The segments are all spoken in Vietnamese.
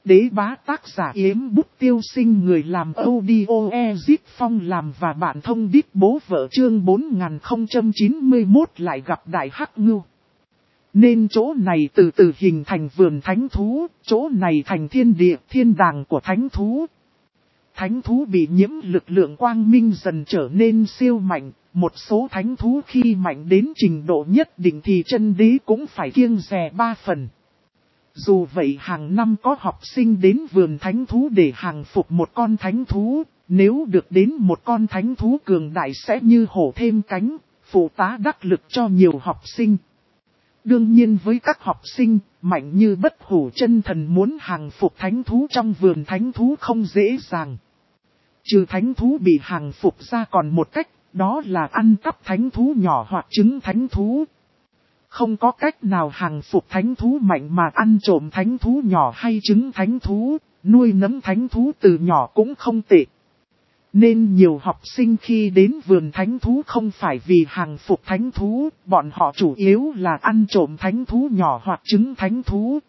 Đế bá tác giả Yếm Bút Tiêu Sinh, người làm audio Ezip Phong làm và bạn thông đít bố vợ, chương 4091 lại gặp Đại Hắc Ngưu. Nên chỗ này từ từ hình thành vườn thánh thú, chỗ này thành thiên địa thiên đàng của thánh thú. Thánh thú bị nhiễm lực lượng quang minh dần trở nên siêu mạnh, một số thánh thú khi mạnh đến trình độ nhất định thì chân đế cũng phải kiêng dè 3 phần. Dù vậy hàng năm có học sinh đến vườn thánh thú để hàng phục một con thánh thú, nếu được đến một con thánh thú cường đại sẽ như hổ thêm cánh, phụ tá đắc lực cho nhiều học sinh. Đương nhiên với các học sinh, mạnh như Bất Hủ Chân Thần muốn hàng phục thánh thú trong vườn thánh thú không dễ dàng. Trừ thánh thú bị hàng phục ra còn một cách, đó là ăn cắp thánh thú nhỏ hoặc trứng thánh thú. Không có cách nào hàng phục thánh thú mạnh mà ăn trộm thánh thú nhỏ hay trứng thánh thú, nuôi nấng thánh thú từ nhỏ cũng không tệ. Nên nhiều học sinh khi đến vườn thánh thú không phải vì hàng phục thánh thú, bọn họ chủ yếu là ăn trộm thánh thú nhỏ hoặc trứng thánh thú.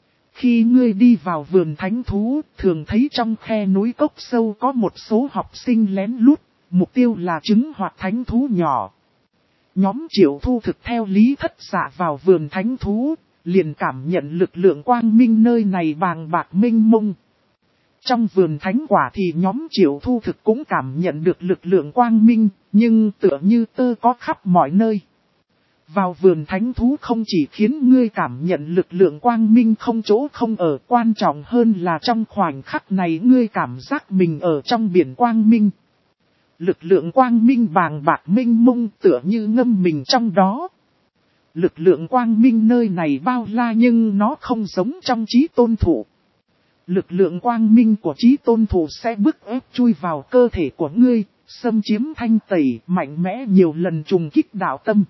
Khi ngươi đi vào vườn thánh thú, thường thấy trong khe núi cốc sâu có một số học sinh lén lút, mục tiêu là trứng hoặc thánh thú nhỏ. Nhóm Triệu Thu Thực theo Lý Thất Dạ vào vườn thánh thú, liền cảm nhận lực lượng quang minh nơi này bàng bạc mênh mông. Trong vườn thánh quả thì nhóm Triệu Thu Thực cũng cảm nhận được lực lượng quang minh, nhưng tựa như tơ có khắp mọi nơi. Vào vườn thánh thú không chỉ khiến ngươi cảm nhận lực lượng quang minh không chỗ không ở, quan trọng hơn là trong khoảnh khắc này ngươi cảm giác mình ở trong biển quang minh. Lực lượng quang minh bàng bạc mênh mông tựa như ngâm mình trong đó. Lực lượng quang minh nơi này bao la nhưng nó không giống trong Chí Tôn Thụ. Lực lượng quang minh của Chí Tôn Thụ sẽ bức ép chui vào cơ thể của ngươi, xâm chiếm thanh tẩy mạnh mẽ nhiều lần trùng kích đạo tâm.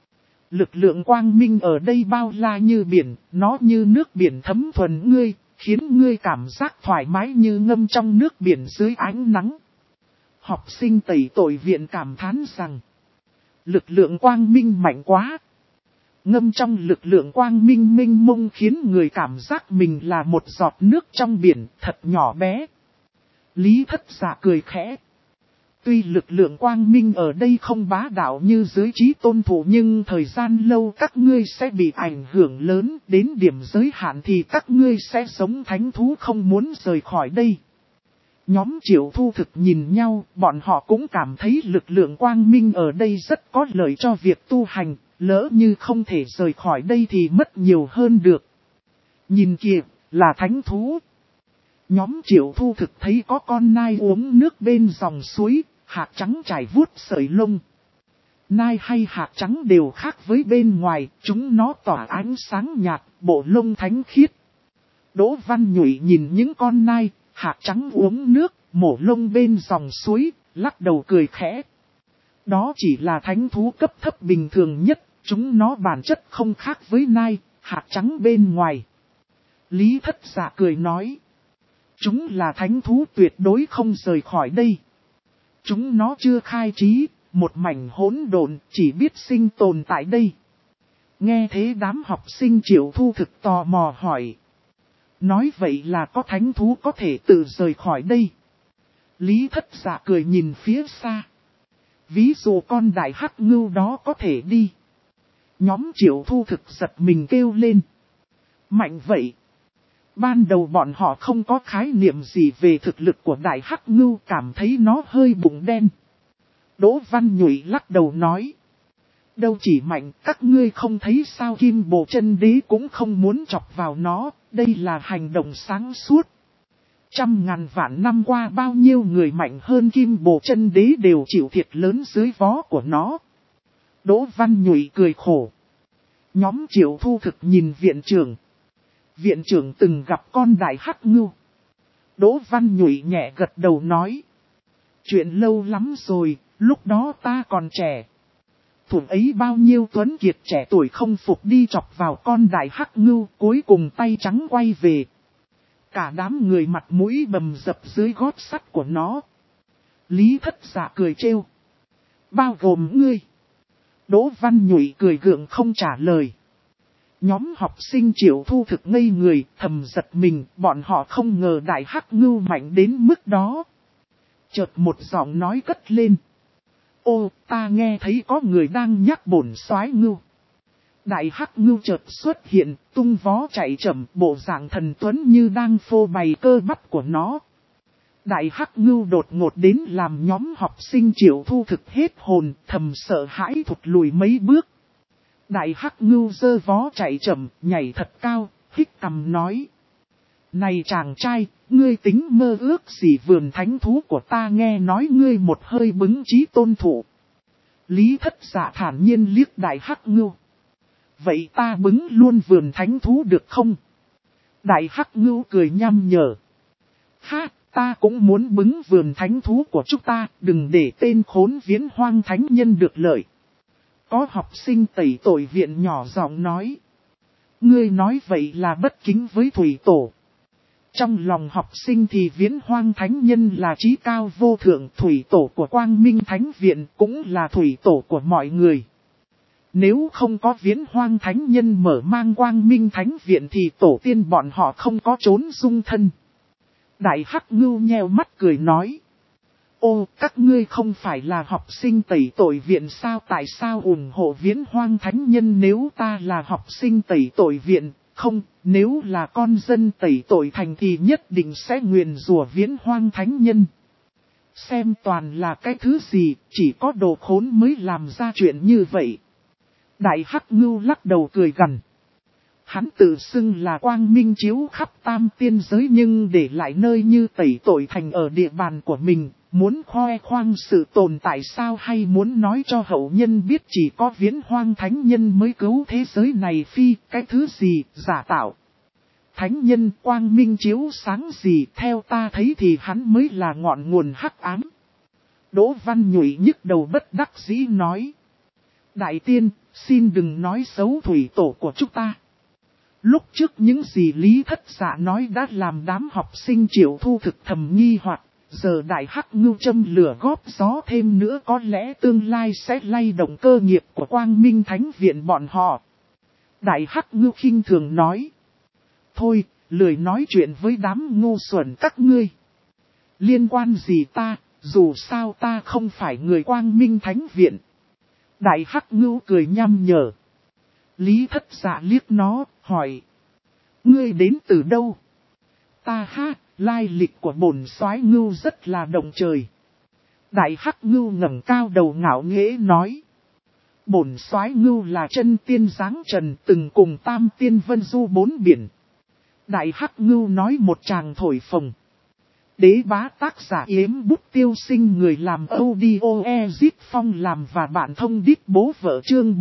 Lực lượng quang minh ở đây bao la như biển, nó như nước biển thấm thuần ngươi, khiến ngươi cảm giác thoải mái như ngâm trong nước biển dưới ánh nắng. Học sinh tẩy tội viện cảm thán rằng, lực lượng quang minh mạnh quá. Ngâm trong lực lượng quang minh mênh mông khiến người cảm giác mình là một giọt nước trong biển, thật nhỏ bé. Lý Thất Dạ cười khẽ. Tuy lực lượng quang minh ở đây không bá đạo như dưới Chí Tôn Thụ nhưng thời gian lâu các ngươi sẽ bị ảnh hưởng lớn, đến điểm giới hạn thì các ngươi sẽ sống thánh thú không muốn rời khỏi đây. Nhóm Triệu Thu Thực nhìn nhau, bọn họ cũng cảm thấy lực lượng quang minh ở đây rất có lợi cho việc tu hành, lỡ như không thể rời khỏi đây thì mất nhiều hơn được. Nhìn kìa, là thánh thú. Nhóm Triệu Thu Thực thấy có con nai uống nước bên dòng suối, hạt trắng trải vuốt sợi lông. Nai hay hạt trắng đều khác với bên ngoài, chúng nó tỏa ánh sáng nhạt, bộ lông thánh khiết. Đỗ Văn Nhụy nhìn những con nai, hạt trắng uống nước, mổ lông bên dòng suối, lắc đầu cười khẽ. Đó chỉ là thánh thú cấp thấp bình thường nhất, chúng nó bản chất không khác với nai, hạt trắng bên ngoài. Lý Thất Dạ cười nói. Chúng là thánh thú tuyệt đối không rời khỏi đây. Chúng nó chưa khai trí, một mảnh hỗn độn, chỉ biết sinh tồn tại đây. Nghe thế đám học sinh Triệu Thu Thực tò mò hỏi. Nói vậy là có thánh thú có thể tự rời khỏi đây. Lý Thất Dạ cười nhìn phía xa. Ví dụ con Đại Hắc Ngưu đó có thể đi. Nhóm Triệu Thu Thực giật mình kêu lên. Mạnh vậy. Ban đầu bọn họ không có khái niệm gì về thực lực của Đại Hắc Ngưu, cảm thấy nó hơi bụng đen. Đỗ Văn Nhụy lắc đầu nói. Đâu chỉ mạnh, các ngươi không thấy sao Kim Bồ Chân Đế cũng không muốn chọc vào nó, đây là hành động sáng suốt. Trăm ngàn vạn năm qua bao nhiêu người mạnh hơn Kim Bồ Chân Đế đều chịu thiệt lớn dưới vó của nó. Đỗ Văn Nhụy cười khổ. Nhóm Triệu Thu Thực nhìn viện trưởng. Viện trưởng từng gặp con Đại Hắc Ngưu. Đỗ Văn Nhụy nhẹ gật đầu nói. Chuyện lâu lắm rồi, lúc đó ta còn trẻ. Thủ ấy bao nhiêu tuấn kiệt trẻ tuổi không phục đi chọc vào con Đại Hắc Ngưu, cuối cùng tay trắng quay về. Cả đám người mặt mũi bầm dập dưới gót sắt của nó. Lý Thất Dạ cười trêu. Bao gồm ngươi. Đỗ Văn Nhụy cười gượng không trả lời. Nhóm học sinh Triệu Thu Thực ngây người, thầm giật mình, bọn họ không ngờ đại hắc ngưu mạnh đến mức đó. Chợt một giọng nói cất lên. Ô, ta nghe thấy có người đang nhắc bổn soái ngưu. Đại hắc ngưu chợt xuất hiện, tung vó chạy chậm, bộ dạng thần tuấn như đang phô bày cơ bắp của nó. Đại hắc ngưu đột ngột đến làm nhóm học sinh Triệu Thu Thực hết hồn, thầm sợ hãi thụt lùi mấy bước. Đại hắc ngưu giơ vó chạy chậm, nhảy thật cao, hít cằm nói. Này chàng trai, ngươi tính mơ ước gì vườn thánh thú của ta, nghe nói ngươi một hơi bứng chí tôn thụ. Lý Thất Dạ thản nhiên liếc đại hắc ngưu. Vậy ta bứng luôn vườn thánh thú được không? Đại hắc ngưu cười nham nhở. Ha, ta cũng muốn bứng vườn thánh thú của chúng ta, đừng để tên khốn Viễn Hoang thánh nhân được lợi. Có học sinh tẩy tội viện nhỏ giọng nói. Ngươi nói vậy là bất kính với thủy tổ. Trong lòng học sinh thì Viễn Hoang thánh nhân là trí cao vô thượng, thủy tổ của Quang Minh Thánh Viện cũng là thủy tổ của mọi người. Nếu không có Viễn Hoang thánh nhân mở mang Quang Minh Thánh Viện thì tổ tiên bọn họ không có trốn dung thân. Đại hắc ngưu nheo mắt cười nói. Ô, các ngươi không phải là học sinh tẩy tội viện sao, tại sao ủng hộ Viễn Hoang thánh nhân? Nếu ta là học sinh tẩy tội viện, không, nếu là con dân tẩy tội thành thì nhất định sẽ nguyền rủa Viễn Hoang thánh nhân. Xem toàn là cái thứ gì, chỉ có đồ khốn mới làm ra chuyện như vậy. Đại hắc ngưu lắc đầu cười gằn. Hắn tự xưng là quang minh chiếu khắp tam tiên giới, nhưng để lại nơi như tẩy tội thành ở địa bàn của mình, muốn khoe khoang sự tồn tại sao, hay muốn nói cho hậu nhân biết chỉ có Viễn Hoang thánh nhân mới cứu thế giới này? Phi, cái thứ gì, giả tạo. Thánh nhân quang minh chiếu sáng gì, theo ta thấy thì hắn mới là ngọn nguồn hắc ám. Đỗ Văn Nhụy nhức đầu bất đắc dĩ nói. Đại tiên, xin đừng nói xấu thủy tổ của chúng ta. Lúc trước những gì Lý Thất Dạ nói đã làm đám học sinh Triệu Thu Thực thầm nghi hoặc, giờ đại hắc ngưu châm lửa góp gió thêm nữa có lẽ tương lai sẽ lay động cơ nghiệp của Quang Minh Thánh Viện bọn họ. Đại hắc ngưu khinh thường nói. Thôi, lười nói chuyện với đám ngu xuẩn các ngươi. Liên quan gì ta, dù sao ta không phải người Quang Minh Thánh Viện. Đại hắc ngưu cười nham nhở. Lý Thất Dạ liếc nó, hỏi. Ngươi đến từ đâu? Ta ha, lai lịch của bổn soái ngưu rất là động trời. Đại hắc ngưu ngẩng cao đầu ngạo nghễ nói. Bổn soái ngưu là chân tiên dáng trần, từng cùng tam tiên vân du bốn biển. Đại hắc ngưu nói một tràng thổi phồng. Đế bá tác giả Yếm Bút Tiêu Sinh, người làm audio Ezit Phong làm và bạn thông đít bố vợ, chương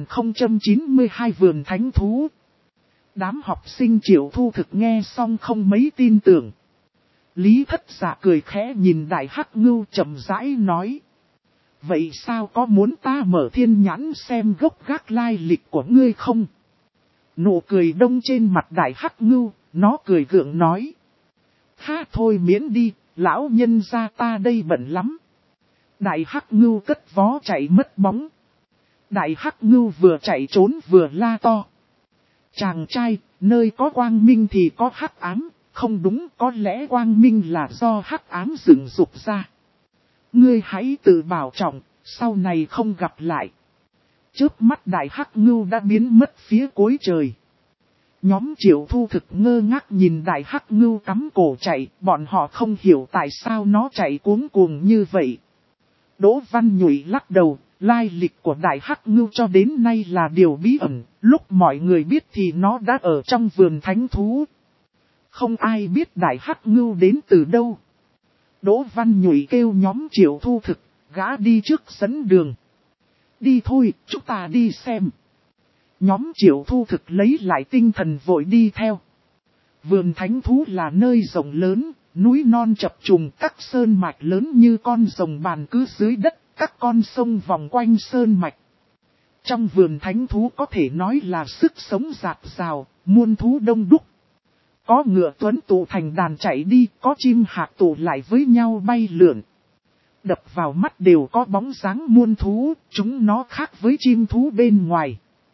4092 vườn thánh thú. Đám học sinh Triệu Thu Thực nghe xong không mấy tin tưởng. Lý Thất Dạ cười khẽ nhìn đại hắc ngưu chậm rãi nói. Vậy sao, có muốn ta mở thiên nhãn xem gốc gác lai lịch của ngươi không? Nụ cười đông trên mặt đại hắc ngưu, nó cười gượng nói. Ha thôi miễn đi, lão nhân gia ta đây bận lắm. Đại hắc ngưu cất vó chạy mất bóng. Đại hắc ngưu vừa chạy trốn vừa la to. Chàng trai, nơi có quang minh thì có hắc ám, không đúng, có lẽ quang minh là do hắc ám dựng dục ra. Ngươi hãy tự bảo trọng, sau này không gặp lại. Chớp mắt đại hắc ngưu đã biến mất phía cuối trời. Nhóm Triệu Thu Thực ngơ ngác nhìn đại hắc ngưu cắm cổ chạy, bọn họ không hiểu tại sao nó chạy cuống cuồng như vậy. Đỗ Văn Nhụy lắc đầu, lai lịch của đại hắc ngưu cho đến nay là điều bí ẩn, lúc mọi người biết thì nó đã ở trong vườn thánh thú. Không ai biết đại hắc ngưu đến từ đâu. Đỗ Văn Nhụy kêu nhóm Triệu Thu Thực, gã đi trước dẫn đường. Đi thôi, chúng ta đi xem. Nhóm Triệu Thu Thực lấy lại tinh thần vội đi theo. Vườn thánh thú là nơi rộng lớn, núi non chập trùng, các sơn mạch lớn như con rồng bàn cứ dưới đất, các con sông vòng quanh sơn mạch. Trong vườn thánh thú có thể nói là sức sống rạt rào, muôn thú đông đúc. Có ngựa tuấn tụ thành đàn chạy đi, có chim hạc tụ lại với nhau bay lượn. Đập vào mắt đều có bóng dáng muôn thú, chúng nó khác với chim thú bên ngoài.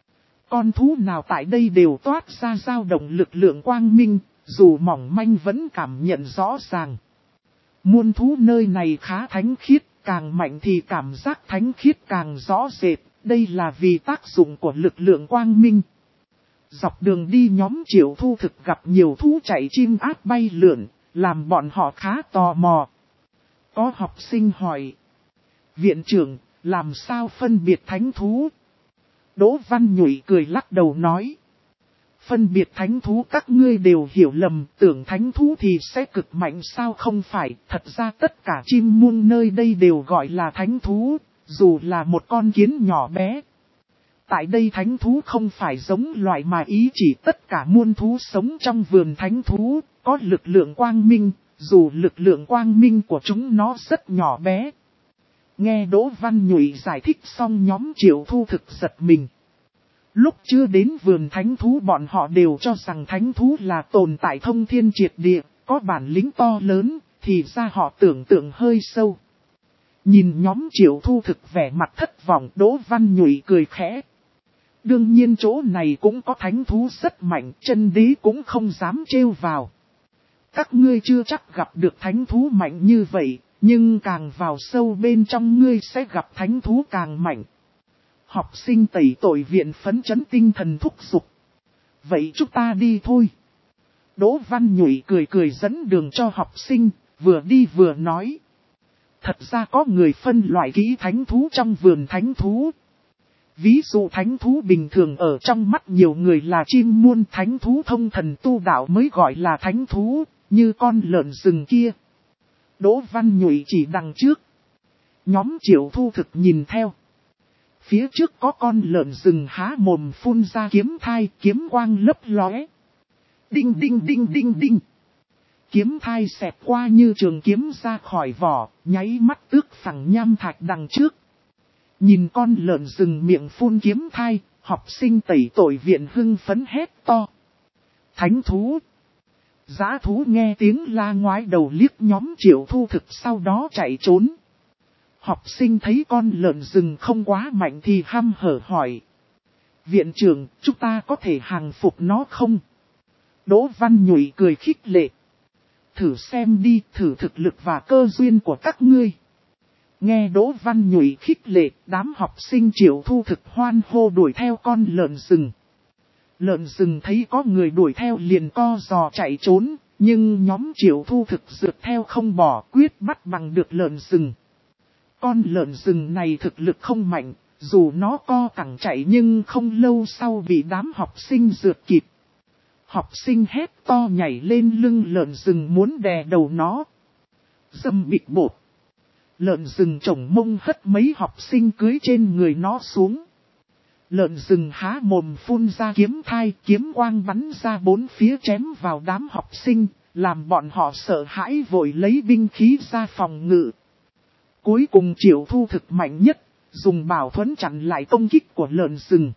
Con thú nào tại đây đều toát ra dao động lực lượng quang minh, dù mỏng manh vẫn cảm nhận rõ ràng. Muôn thú nơi này khá thánh khiết, càng mạnh thì cảm giác thánh khiết càng rõ rệt, đây là vì tác dụng của lực lượng quang minh. Dọc đường đi nhóm Triệu Thu Thực gặp nhiều thú chạy chim át bay lượn, làm bọn họ khá tò mò. Có học sinh hỏi, viện trưởng, làm sao phân biệt thánh thú? Đỗ Văn Nhụy cười lắc đầu nói, phân biệt thánh thú các ngươi đều hiểu lầm, tưởng thánh thú thì sẽ cực mạnh sao không phải, thật ra tất cả chim muông nơi đây đều gọi là thánh thú, dù là một con kiến nhỏ bé. Tại đây thánh thú không phải giống loại mà ý chỉ tất cả muôn thú sống trong vườn thánh thú, có lực lượng quang minh, dù lực lượng quang minh của chúng nó rất nhỏ bé. Nghe Đỗ Văn Nhụy giải thích xong nhóm Triệu Thu Thực giật mình. Lúc chưa đến vườn thánh thú bọn họ đều cho rằng thánh thú là tồn tại thông thiên triệt địa, có bản lĩnh to lớn, thì ra họ tưởng tượng hơi sâu. Nhìn nhóm Triệu Thu Thực vẻ mặt thất vọng, Đỗ Văn Nhụy cười khẽ. Đương nhiên chỗ này cũng có thánh thú rất mạnh, chân đế cũng không dám trêu vào. Các ngươi chưa chắc gặp được thánh thú mạnh như vậy, nhưng càng vào sâu bên trong ngươi sẽ gặp thánh thú càng mạnh. Học sinh tẩy tội viện phấn chấn tinh thần thúc giục. Vậy chúng ta đi thôi. Đỗ Văn Nhụy cười cười dẫn đường cho học sinh, vừa đi vừa nói. Thật ra có người phân loại kỹ thánh thú trong vườn thánh thú. Ví dụ thánh thú bình thường ở trong mắt nhiều người là chim muôn, thánh thú thông thần tu đạo mới gọi là thánh thú, như con lợn rừng kia. Đỗ Văn Nhụy chỉ đằng trước. Nhóm Triệu Thu Thực nhìn theo. Phía trước có con lợn rừng há mồm phun ra kiếm thai, kiếm quang lấp lóe. Đinh đinh đinh đinh đinh. Kiếm thai xẹt qua như trường kiếm ra khỏi vỏ, nháy mắt tước phẳng nham thạch đằng trước. Nhìn con lợn rừng miệng phun kiếm thai, học sinh tẩy tội viện hưng phấn hét to. Thánh thú. Dã thú nghe tiếng la ngoái đầu liếc nhóm Triệu Thu Thực sau đó chạy trốn. Học sinh thấy con lợn rừng không quá mạnh thì hăm hở hỏi. Viện trưởng, chúng ta có thể hàng phục nó không? Đỗ Văn Nhụy cười khích lệ. Thử xem đi, thử thực lực và cơ duyên của các ngươi. Nghe Đỗ Văn Nhụy khích lệ, đám học sinh Triệu Thu Thực hoan hô đuổi theo con lợn rừng. Lợn rừng thấy có người đuổi theo liền co giò chạy trốn, nhưng nhóm Triệu Thu Thực rượt theo không bỏ, quyết bắt bằng được lợn rừng. Con lợn rừng này thực lực không mạnh, dù nó co cẳng chạy nhưng không lâu sau bị đám học sinh rượt kịp. Học sinh hét to nhảy lên lưng lợn rừng muốn đè đầu nó. Dâm bịch bột. Lợn rừng chổng mông hất mấy học sinh cưới trên người nó xuống. Lợn rừng há mồm phun ra kiếm thai, kiếm quang bắn ra bốn phía chém vào đám học sinh, làm bọn họ sợ hãi vội lấy binh khí ra phòng ngự. Cuối cùng Triệu Thu Thực mạnh nhất, dùng bảo thuẫn chặn lại công kích của lợn rừng.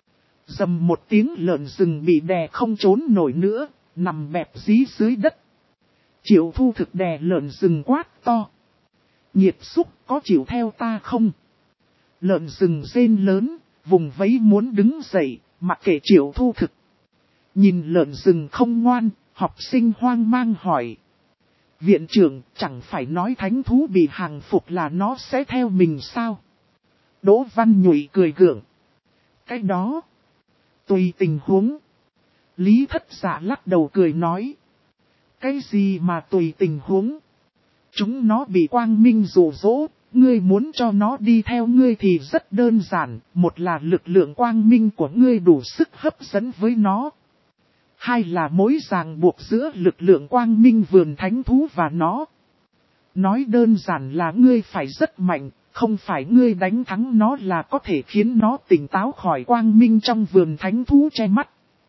Dầm một tiếng lợn rừng bị đè không trốn nổi nữa, nằm bẹp dí dưới đất. Triệu Thu Thực đè lợn rừng quát to. Nhiệt xúc có chịu theo ta không? Lợn rừng rên lớn, vùng vẫy muốn đứng dậy, mặc kệ Triệu Thu Thực. Nhìn lợn rừng không ngoan, học sinh hoang mang hỏi. Viện trưởng chẳng phải nói thánh thú bị hàng phục là nó sẽ theo mình sao? Đỗ Văn Nhụy cười gượng. Cái đó, tùy tình huống. Lý Thất Dạ lắc đầu cười nói. Cái gì mà tùy tình huống? Chúng nó bị quang minh dụ dỗ, ngươi muốn cho nó đi theo ngươi thì rất đơn giản. Một là lực lượng quang minh của ngươi đủ sức hấp dẫn với nó. Hai là mối ràng buộc giữa lực lượng quang minh vườn thánh thú và nó. Nói đơn giản là ngươi phải rất mạnh, không phải ngươi đánh thắng nó là có thể khiến nó tỉnh táo khỏi quang minh trong vườn thánh thú che mắt.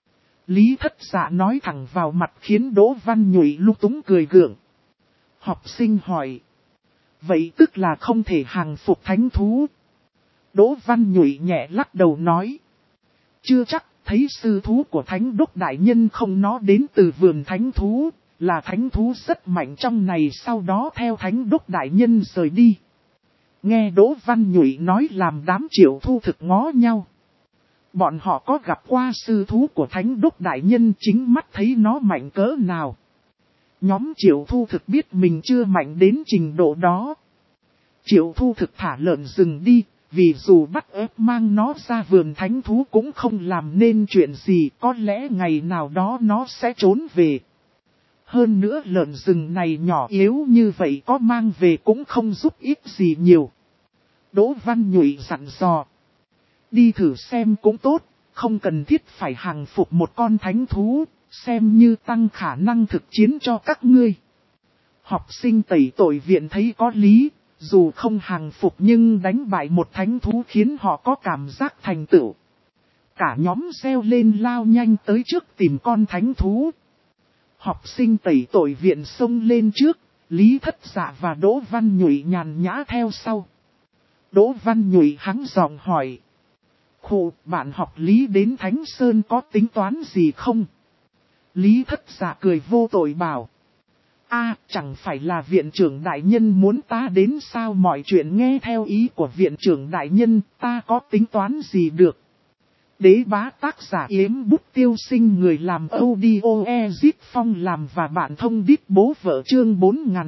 Lý Thất Dạ nói thẳng vào mặt khiến Đỗ Văn Nhụy lung túng cười gượng. Học sinh hỏi. Vậy tức là không thể hàng phục thánh thú. Đỗ Văn Nhụy nhẹ lắc đầu nói. Chưa chắc, thấy sư thú của thánh đốc đại nhân không nó đến từ vườn thánh thú, là thánh thú rất mạnh trong này sau đó theo thánh đốc đại nhân rời đi. Nghe Đỗ Văn Nhụy nói làm đám Triệu Thu Thực ngó nhau. Bọn họ có gặp qua sư thú của Thánh Đốc Đại Nhân chính mắt thấy nó mạnh cỡ nào. Nhóm Triệu Thu Thực biết mình chưa mạnh đến trình độ đó. Triệu Thu Thực thả lợn rừng đi, vì dù bắt ép mang nó ra vườn thánh thú cũng không làm nên chuyện gì, có lẽ ngày nào đó nó sẽ trốn về. Hơn nữa lợn rừng này nhỏ yếu như vậy có mang về cũng không giúp ích gì nhiều. Đỗ Văn Nhụy dặn dò. Đi thử xem cũng tốt, không cần thiết phải hàng phục một con thánh thú, xem như tăng khả năng thực chiến cho các ngươi. Học sinh tẩy tội viện thấy có lý, dù không hàng phục nhưng đánh bại một thánh thú khiến họ có cảm giác thành tựu. Cả nhóm reo lên lao nhanh tới trước tìm con thánh thú. Học sinh tẩy tội viện xông lên trước, Lý Thất Dạ và Đỗ Văn Nhụy nhàn nhã theo sau. Đỗ Văn Nhụy hắng giọng hỏi. Khụ, bạn học Lý đến Thánh Sơn có tính toán gì không? Lý Thất Dạ cười vô tội bảo. Chẳng phải là viện trưởng đại nhân muốn ta đến sao, mọi chuyện nghe theo ý của viện trưởng đại nhân, ta có tính toán gì được. Đế Bá tác giả Yếm Bút Tiêu Sinh, người làm audio Ezip Phong làm và bạn thông đít bố vợ, chương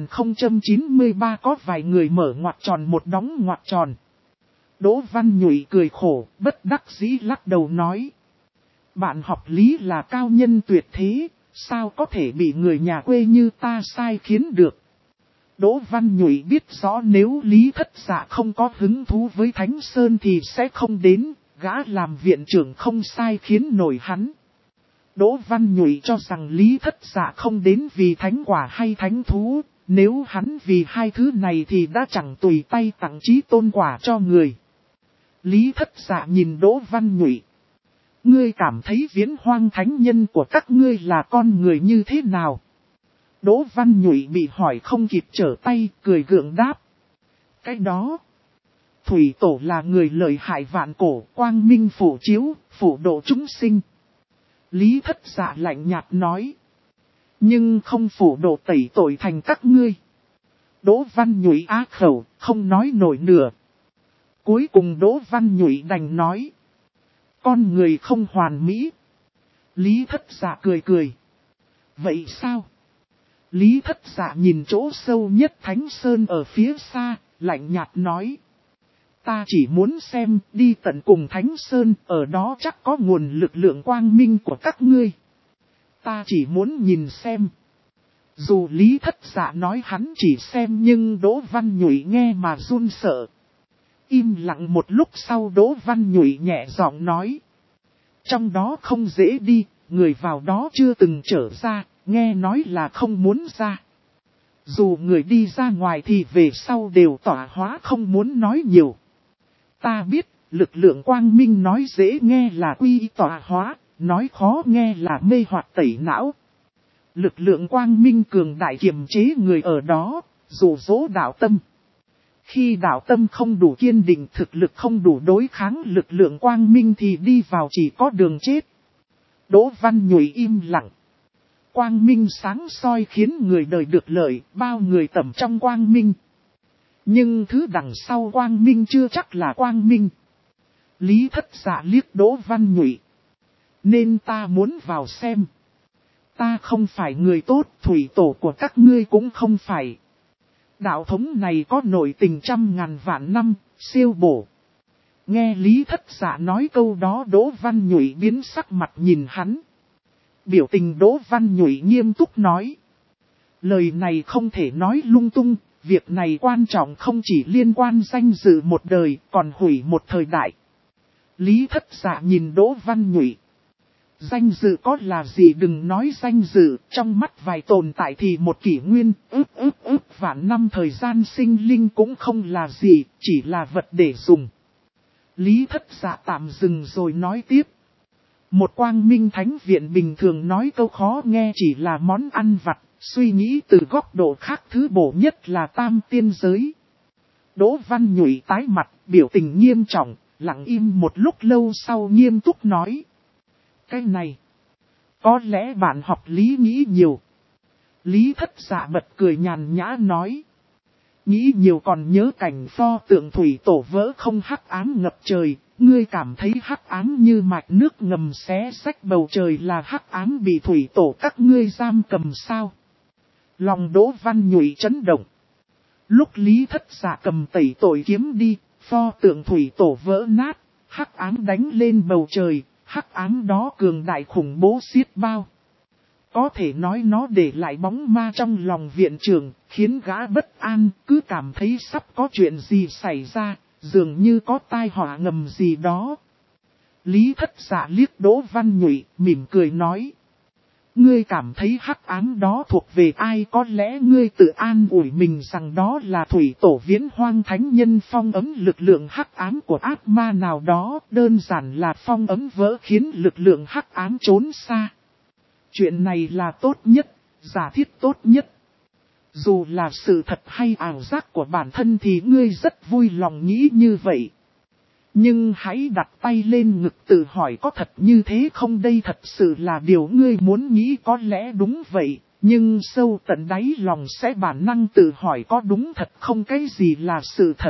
4093. Có vài người mở ngoặc tròn một đóng ngoặc tròn. Đỗ Văn Nhụy cười khổ, bất đắc dĩ lắc đầu nói. Bạn học Lý là cao nhân tuyệt thế, sao có thể bị người nhà quê như ta sai khiến được. Đỗ Văn Nhụy biết rõ nếu Lý Thất Dạ không có hứng thú với Thánh Sơn thì sẽ không đến, gã làm viện trưởng không sai khiến nổi hắn. Đỗ Văn Nhụy cho rằng Lý Thất Dạ không đến vì thánh quả hay thánh thú, nếu hắn vì hai thứ này thì đã chẳng tùy tay tặng chí tôn quả cho người. Lý Thất Dạ nhìn Đỗ Văn Nhụy. Ngươi cảm thấy Viễn Hoang thánh nhân của các ngươi là con người như thế nào? Đỗ Văn Nhụy bị hỏi không kịp trở tay, cười gượng đáp. Cái đó. Thủy Tổ là người lợi hại vạn cổ, quang minh phổ chiếu, phổ độ chúng sinh. Lý Thất Dạ lạnh nhạt nói. Nhưng không phổ độ tẩy tội thành các ngươi. Đỗ Văn Nhụy á khẩu, không nói nổi nửa. Cuối cùng Đỗ Văn Nhụy đành nói. Con người không hoàn mỹ. Lý Thất Dạ cười cười. Vậy sao? Lý Thất Dạ nhìn chỗ sâu nhất Thánh Sơn ở phía xa, lạnh nhạt nói. Ta chỉ muốn xem, đi tận cùng Thánh Sơn, ở đó chắc có nguồn lực lượng quang minh của các ngươi. Ta chỉ muốn nhìn xem. Dù Lý Thất Dạ nói hắn chỉ xem nhưng Đỗ Văn Nhụy nghe mà run sợ. Im lặng một lúc sau Đỗ Văn Nhụy nhẹ giọng nói. Trong đó không dễ đi, người vào đó chưa từng trở ra, nghe nói là không muốn ra. Dù người đi ra ngoài thì về sau đều tỏa hóa không muốn nói nhiều. Ta biết, lực lượng quang minh nói dễ nghe là quy tỏa hóa, nói khó nghe là mê hoặc tẩy não. Lực lượng quang minh cường đại kiềm chế người ở đó, dụ dỗ đạo tâm. Khi đạo tâm không đủ kiên định, thực lực không đủ đối kháng lực lượng quang minh thì đi vào chỉ có đường chết. Đỗ Văn Nhụy im lặng. Quang minh sáng soi khiến người đời được lợi, bao người tẩm trong quang minh. Nhưng thứ đằng sau quang minh chưa chắc là quang minh. Lý Thất Dạ liếc Đỗ Văn Nhụy. Nên ta muốn vào xem. Ta không phải người tốt, thủy tổ của các ngươi cũng không phải. Đạo thống này có nội tình trăm ngàn vạn năm, siêu bổ. Nghe Lý Thất Dạ nói câu đó Đỗ Văn Nhụy biến sắc mặt nhìn hắn. Biểu tình Đỗ Văn Nhụy nghiêm túc nói. Lời này không thể nói lung tung, việc này quan trọng không chỉ liên quan danh dự một đời, còn hủy một thời đại. Lý Thất Dạ nhìn Đỗ Văn Nhụy. Danh dự có là gì, đừng nói danh dự, trong mắt vài tồn tại thì một kỷ nguyên, vạn năm thời gian sinh linh cũng không là gì, chỉ là vật để dùng. Lý Thất Dạ tạm dừng rồi nói tiếp. Một quang minh thánh viện bình thường nói câu khó nghe chỉ là món ăn vặt, suy nghĩ từ góc độ khác thứ bổ nhất là tam tiên giới. Đỗ Văn Nhụy tái mặt, biểu tình nghiêm trọng, lặng im một lúc lâu sau nghiêm túc nói. Cái này, có lẽ bạn học Lý nghĩ nhiều. Lý Thất Dạ bật cười nhàn nhã nói. Nghĩ nhiều còn nhớ cảnh pho tượng thủy tổ vỡ không hắc ám ngập trời, ngươi cảm thấy hắc ám như mạch nước ngầm xé xách bầu trời là hắc ám bị thủy tổ các ngươi giam cầm sao? Lòng Đỗ Văn Nhụy chấn động. Lúc Lý Thất Dạ cầm tẩy tội kiếm đi, pho tượng thủy tổ vỡ nát, hắc ám đánh lên bầu trời, hắc ám đó cường đại khủng bố xiết bao. Có thể nói nó để lại bóng ma trong lòng viện trưởng, khiến gã bất an, cứ cảm thấy sắp có chuyện gì xảy ra, dường như có tai họa ngầm gì đó. Lý Thất Dạ liếc Đỗ Văn Nhụy, mỉm cười nói. Ngươi cảm thấy hắc ám đó thuộc về ai, có lẽ ngươi tự an ủi mình rằng đó là thủy tổ Viễn Hoang thánh nhân phong ấm lực lượng hắc ám của ác ma nào đó, đơn giản là phong ấm vỡ khiến lực lượng hắc ám trốn xa. Chuyện này là tốt nhất, giả thiết tốt nhất. Dù là sự thật hay ảo giác của bản thân thì ngươi rất vui lòng nghĩ như vậy. Nhưng hãy đặt tay lên ngực tự hỏi có thật như thế không, đây thật sự là điều ngươi muốn nghĩ, có lẽ đúng vậy, nhưng sâu tận đáy lòng sẽ bản năng tự hỏi có đúng thật không, cái gì là sự thật.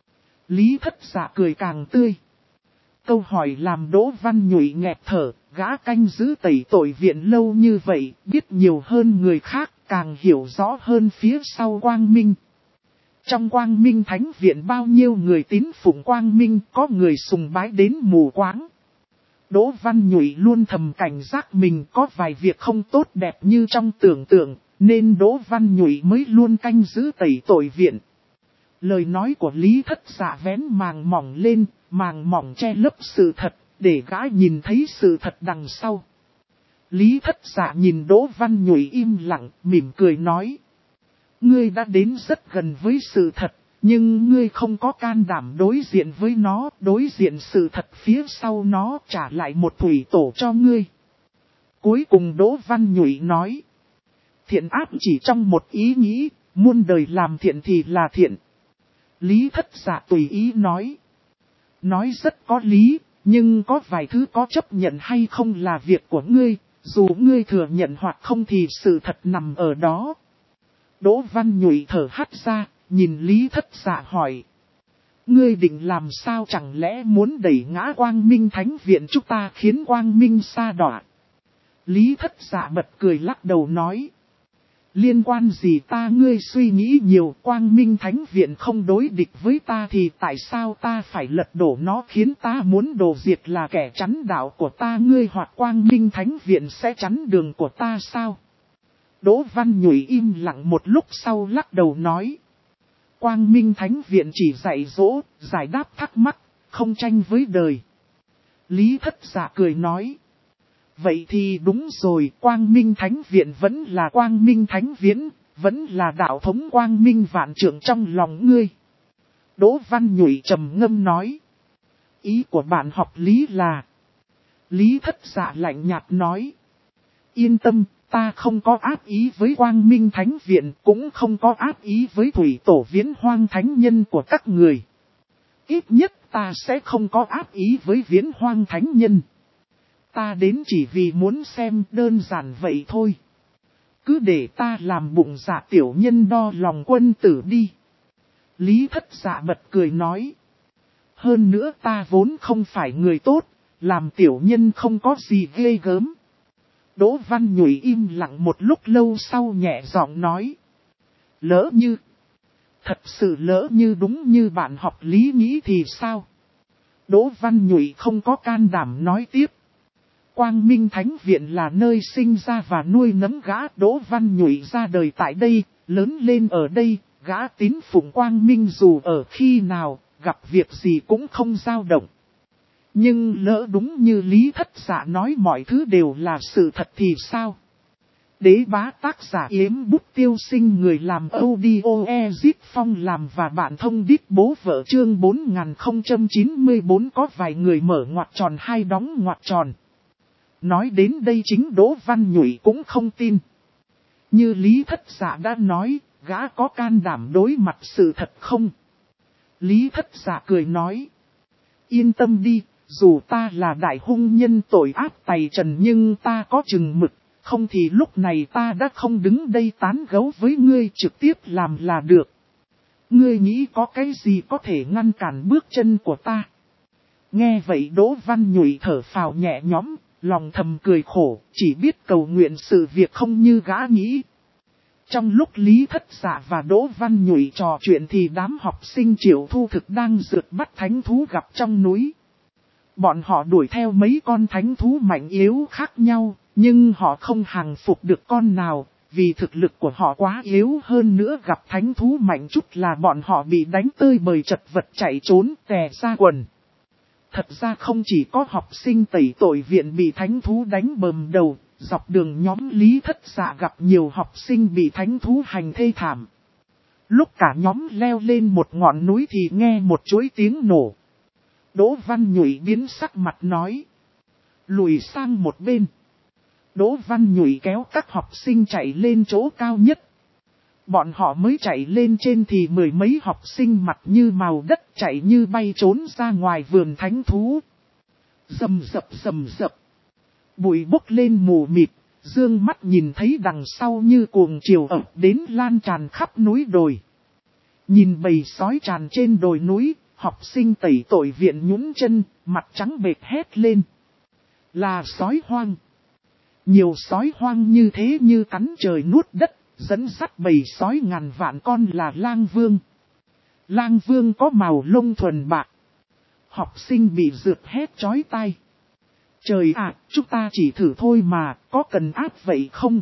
Lý Thất Dạ cười càng tươi. Câu hỏi làm Đỗ Văn Nhụy nghẹt thở, gã canh giữ tẩy tội viện lâu như vậy, biết nhiều hơn người khác, càng hiểu rõ hơn phía sau Quang Minh. Trong Quang Minh Thánh Viện bao nhiêu người tín phụng Quang Minh, có người sùng bái đến mù quáng. Đỗ Văn Nhụy luôn thầm cảnh giác mình có vài việc không tốt đẹp như trong tưởng tượng, nên Đỗ Văn Nhụy mới luôn canh giữ tẩy tội viện. Lời nói của Lý Thất Dạ vén màng mỏng lên, màng mỏng che lấp sự thật, để gã nhìn thấy sự thật đằng sau. Lý Thất Dạ nhìn Đỗ Văn Nhụy im lặng, mỉm cười nói. Ngươi đã đến rất gần với sự thật, nhưng ngươi không có can đảm đối diện với nó, đối diện sự thật phía sau nó, trả lại một thủy tổ cho ngươi. Cuối cùng Đỗ Văn Nhụy nói. Thiện ác chỉ trong một ý nghĩ, muôn đời làm thiện thì là thiện. Lý Thất Dạ tùy ý nói. Nói rất có lý, nhưng có vài thứ có chấp nhận hay không là việc của ngươi, dù ngươi thừa nhận hoặc không thì sự thật nằm ở đó. Đỗ Văn Nhụy thở hắt ra, nhìn Lý Thất Dạ hỏi. Ngươi định làm sao, chẳng lẽ muốn đẩy ngã Quang Minh Thánh Viện chúng ta khiến Quang Minh sa đọa? Lý Thất Dạ bật cười lắc đầu nói. Liên quan gì ta, ngươi suy nghĩ nhiều, Quang Minh Thánh Viện không đối địch với ta thì tại sao ta phải lật đổ nó, khiến ta muốn đổ diệt là kẻ chắn đạo của ta, ngươi hoặc Quang Minh Thánh Viện sẽ chắn đường của ta sao? Đỗ Văn Nhụy im lặng một lúc sau lắc đầu nói. Quang Minh Thánh Viện chỉ dạy dỗ, giải đáp thắc mắc, không tranh với đời. Lý Thất Dạ cười nói. Vậy thì đúng rồi, Quang Minh Thánh Viện vẫn là Quang Minh Thánh Viễn, vẫn là đạo thống Quang Minh vạn trượng trong lòng ngươi. Đỗ Văn Nhụy trầm ngâm nói. Ý của bạn học lý là. Lý Thất Dạ lạnh nhạt nói. Yên tâm, ta không có ác ý với Quang Minh Thánh Viện, cũng không có ác ý với thủy tổ Viễn Hoang Thánh Nhân của các người. Ít nhất ta sẽ không có ác ý với Viễn Hoang Thánh Nhân. Ta đến chỉ vì muốn xem, đơn giản vậy thôi. Cứ để ta làm bụng dạ tiểu nhân đo lòng quân tử đi. Lý Thất Dạ bật cười nói. Hơn nữa ta vốn không phải người tốt, làm tiểu nhân không có gì ghê gớm. Đỗ Văn Nhụy im lặng một lúc lâu sau nhẹ giọng nói. Lỡ như. Thật sự lỡ như đúng như bạn học lý nghĩ thì sao? Đỗ Văn Nhụy không có can đảm nói tiếp. Quang Minh Thánh Viện là nơi sinh ra và nuôi nấng gã. Đỗ Văn Nhụy ra đời tại đây, lớn lên ở đây, gã tín phụng Quang Minh dù ở khi nào, gặp việc gì cũng không dao động. Nhưng lỡ đúng như Lý Thất Dạ nói mọi thứ đều là sự thật thì sao? Đế Bá tác giả Yếm Bút Tiêu Sinh, người làm audio Ezip Phong làm và bạn thông đít bố vợ, chương 4094. Có vài người mở ngoặc tròn hay đóng ngoặc tròn. Nói đến đây chính Đỗ Văn Nhụy cũng không tin. Như Lý Thất Dạ đã nói, gã có can đảm đối mặt sự thật không? Lý Thất Dạ cười nói. Yên tâm đi, dù ta là đại hung nhân tội ác tày trần nhưng ta có chừng mực, không thì lúc này ta đã không đứng đây tán gẫu với ngươi, trực tiếp làm là được. Ngươi nghĩ có cái gì có thể ngăn cản bước chân của ta? Nghe vậy Đỗ Văn Nhụy thở phào nhẹ nhõm, lòng thầm cười khổ, chỉ biết cầu nguyện sự việc không như gã nghĩ. Trong lúc Lý Thất Dạ và Đỗ Văn Nhụy trò chuyện thì đám học sinh Triệu Thu Thực đang rượt bắt thánh thú gặp trong núi. Bọn họ đuổi theo mấy con thánh thú mạnh yếu khác nhau, nhưng họ không hàng phục được con nào, vì thực lực của họ quá yếu hơn nữa, gặp thánh thú mạnh chút là bọn họ bị đánh tơi bời chật vật chạy trốn tè ra quần. Thật ra không chỉ có học sinh tẩy tội viện bị thánh thú đánh bầm đầu, dọc đường nhóm Lý Thất Dạ gặp nhiều học sinh bị thánh thú hành thê thảm. Lúc cả nhóm leo lên một ngọn núi thì nghe một chuỗi tiếng nổ. Đỗ Văn Nhụy biến sắc mặt nói: lùi sang một bên. Đỗ Văn Nhụy kéo các học sinh chạy lên chỗ cao nhất. Bọn họ mới chạy lên trên thì mười mấy học sinh mặt như màu đất chạy như bay trốn ra ngoài vườn thánh thú. Rầm rập. Bụi bốc lên mù mịt, dương mắt nhìn thấy đằng sau như cuồng chiều ập đến lan tràn khắp núi đồi. Nhìn bầy sói tràn trên đồi núi, học sinh tẩy tội viện nhún chân, mặt trắng bệch hét lên: là sói hoang. Nhiều sói hoang như thế như cắn trời nuốt đất, dẫn dắt bầy sói ngàn vạn con là lang vương. Lang vương có màu lông thuần bạc. Học sinh bị rượt hét chói tai: trời ạ, chúng ta chỉ thử thôi mà, có cần áp vậy không?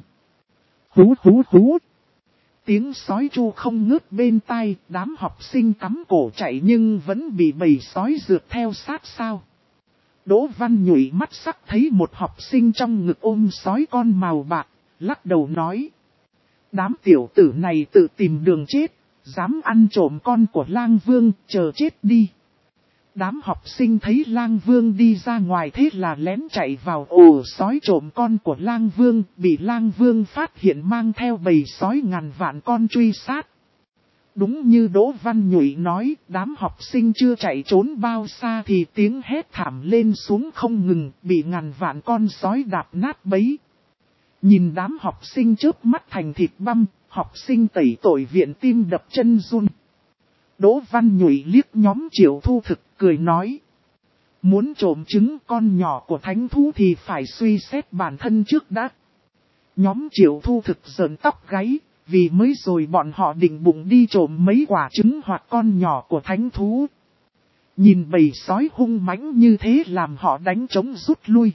Hú. Tiếng sói tru không ngớt bên tai, đám học sinh cắm cổ chạy nhưng vẫn bị bầy sói rượt theo sát sao. Đỗ Văn Nhụy mắt sắc thấy một học sinh trong ngực ôm sói con màu bạc, lắc đầu nói: đám tiểu tử này tự tìm đường chết, dám ăn trộm con của lang vương, chờ chết đi. Đám học sinh thấy lang vương đi ra ngoài thế là lén chạy vào ổ sói trộm con của lang vương, bị lang vương phát hiện mang theo bầy sói ngàn vạn con truy sát. Đúng như Đỗ Văn Nhụy nói, đám học sinh chưa chạy trốn bao xa thì tiếng hét thảm lên xuống không ngừng, bị ngàn vạn con sói đạp nát bấy. Nhìn đám học sinh chớp mắt thành thịt băm, học sinh tẩy tội viện tim đập chân run. Đỗ Văn Nhụy liếc nhóm Triệu Thu Thực cười nói: muốn trộm trứng con nhỏ của thánh thú thì phải suy xét bản thân trước đã. Nhóm Triệu Thu Thực giỡn tóc gáy, vì mới rồi bọn họ định bụng đi trộm mấy quả trứng hoặc con nhỏ của thánh thú. Nhìn bầy sói hung mãnh như thế làm họ đánh trống rút lui.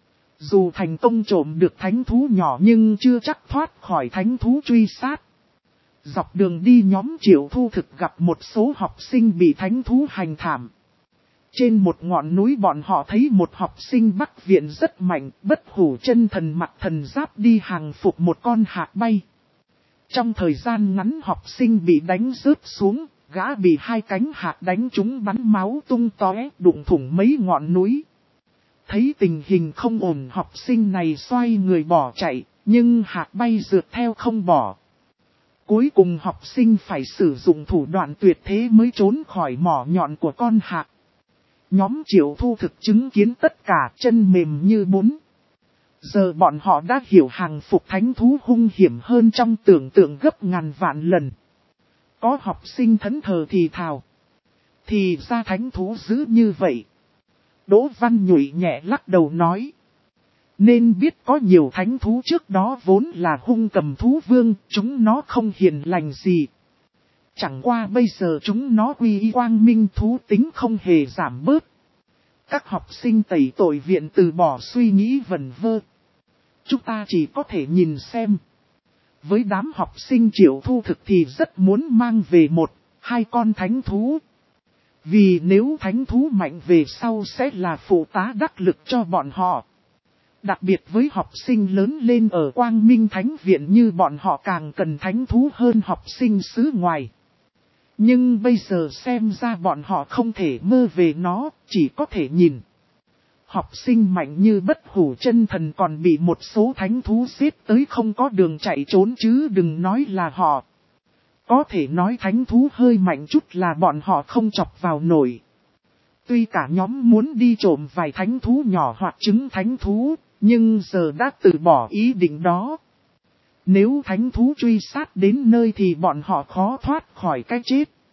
Dù thành công trộm được thánh thú nhỏ nhưng chưa chắc thoát khỏi thánh thú truy sát. Dọc đường đi nhóm Triệu Thu Thực gặp một số học sinh bị thánh thú hành thảm. Trên một ngọn núi bọn họ thấy một học sinh Bắc Viện rất mạnh, bất hủ chân thần mặc thần giáp đi hàng phục một con hạc bay. Trong thời gian ngắn học sinh bị đánh rớt xuống, gã bị hai cánh hạc đánh trúng bắn máu tung tóe, đụng thủng mấy ngọn núi. Thấy tình hình không ổn, học sinh này xoay người bỏ chạy, nhưng hạc bay rượt theo không bỏ. Cuối cùng học sinh phải sử dụng thủ đoạn tuyệt thế mới trốn khỏi mỏ nhọn của con hạc. Nhóm Triệu Thu Thực chứng kiến tất cả, chân mềm như bún. Giờ bọn họ đã hiểu hàng phục thánh thú hung hiểm hơn trong tưởng tượng gấp ngàn vạn lần. Có học sinh thẫn thờ thì thào: thì ra thánh thú dữ như vậy. Đỗ Văn Nhụy nhẹ lắc đầu nói: nên biết có nhiều thánh thú trước đó vốn là hung cầm thú vương, chúng nó không hiền lành gì. Chẳng qua bây giờ chúng nó uy y quang minh, thú tính không hề giảm bớt. Các học sinh tẩy tội viện từ bỏ suy nghĩ vẩn vơ. Chúng ta chỉ có thể nhìn xem. Với đám học sinh Triệu Thu Thực thì rất muốn mang về một, hai con thánh thú. Vì nếu thánh thú mạnh về sau sẽ là phụ tá đắc lực cho bọn họ. Đặc biệt với học sinh lớn lên ở Quang Minh Thánh Viện như bọn họ càng cần thánh thú hơn học sinh xứ ngoài. Nhưng bây giờ xem ra bọn họ không thể mơ về nó, chỉ có thể nhìn. Học sinh mạnh như bất hủ chân thần còn bị một số thánh thú xếp tới không có đường chạy trốn chứ đừng nói là họ. Có thể nói thánh thú hơi mạnh chút là bọn họ không chọc vào nổi. Tuy cả nhóm muốn đi trộm vài thánh thú nhỏ hoặc trứng thánh thú, nhưng giờ đã từ bỏ ý định đó. Nếu thánh thú truy sát đến nơi thì bọn họ khó thoát khỏi cái chết.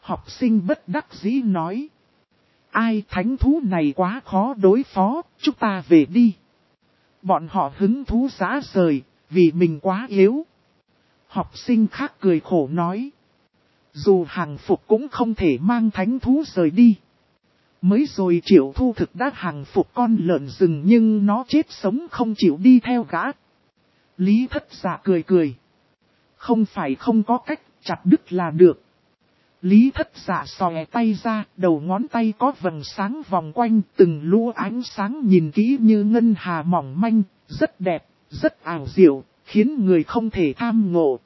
Học sinh bất đắc dĩ nói. Ai thánh thú này quá khó đối phó, chúng ta về đi. Bọn họ hứng thú rã rời, vì mình quá yếu. Học sinh khác cười khổ nói. Dù hàng phục cũng không thể mang thánh thú rời đi. Mới rồi Triệu Thu Thực đã hàng phục con lợn rừng nhưng nó chết sống không chịu đi theo gã. Lý Thất Dạ cười cười. Không phải không có cách, chặt đứt là được. Lý Thất Dạ xòe tay ra, đầu ngón tay có vầng sáng vòng quanh, từng lũ ánh sáng nhìn kỹ như ngân hà mỏng manh, rất đẹp, rất ảo diệu, khiến người không thể tham ngộ.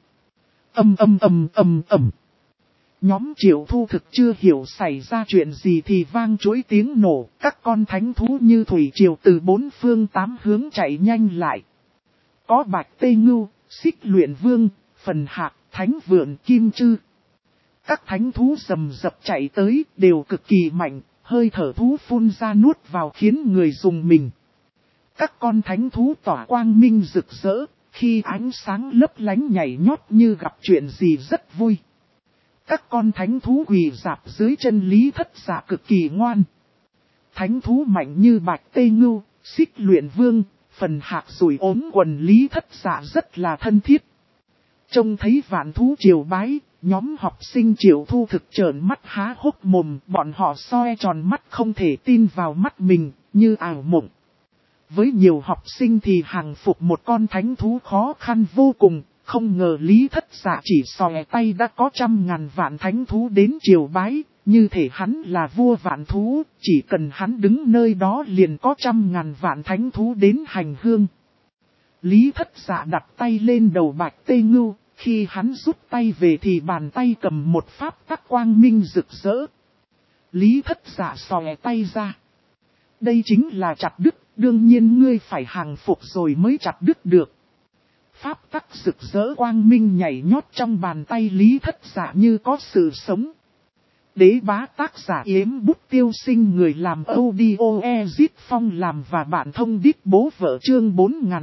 Ầm. Nhóm Triệu Thu Thực chưa hiểu xảy ra chuyện gì thì vang chuỗi tiếng nổ, các con thánh thú như thủy triều từ bốn phương tám hướng chạy nhanh lại. Có Bạch Tê Ngưu, Xích Luyện Vương, Phần Hạc, Thánh Vượn Kim Chư. Các thánh thú rầm rập chạy tới đều cực kỳ mạnh, hơi thở thú phun ra nuốt vào khiến người rùng mình. Các con thánh thú tỏa quang minh rực rỡ, khi ánh sáng lấp lánh nhảy nhót như gặp chuyện gì rất vui. Các con thánh thú quỳ rạp dưới chân Lý Thất Dạ cực kỳ ngoan. Thánh thú mạnh như Bạch Tê Ngưu, Xích Luyện Vương, Phần Hạc rủi ốm quần Lý Thất Dạ rất là thân thiết. Trông thấy vạn thú triều bái, nhóm học sinh Triệu Thu Thực trợn mắt há hốc mồm, bọn họ soi tròn mắt không thể tin vào mắt mình, như ảo mộng. Với nhiều học sinh thì hàng phục một con thánh thú khó khăn vô cùng, không ngờ Lý Thất Dạ chỉ xòe tay đã có 100.000 vạn thánh thú đến triều bái, như thể hắn là vua vạn thú, chỉ cần hắn đứng nơi đó liền có 100.000 vạn thánh thú đến hành hương. Lý Thất Dạ đặt tay lên đầu Bạch Tê Ngưu, khi hắn rút tay về thì bàn tay cầm một pháp tắc quang minh rực rỡ. Lý Thất Dạ xòe tay ra. Đây chính là chặt đứt, đương nhiên ngươi phải hàng phục rồi mới chặt đứt được. Pháp tắc rực rỡ quang minh nhảy nhót trong bàn tay Lý Thất Dạ như có sự sống. Đế bá tác giả Yếm Bút Tiêu Sinh, người làm audio Ezit Phong làm và bạn thông đít bố vợ, chương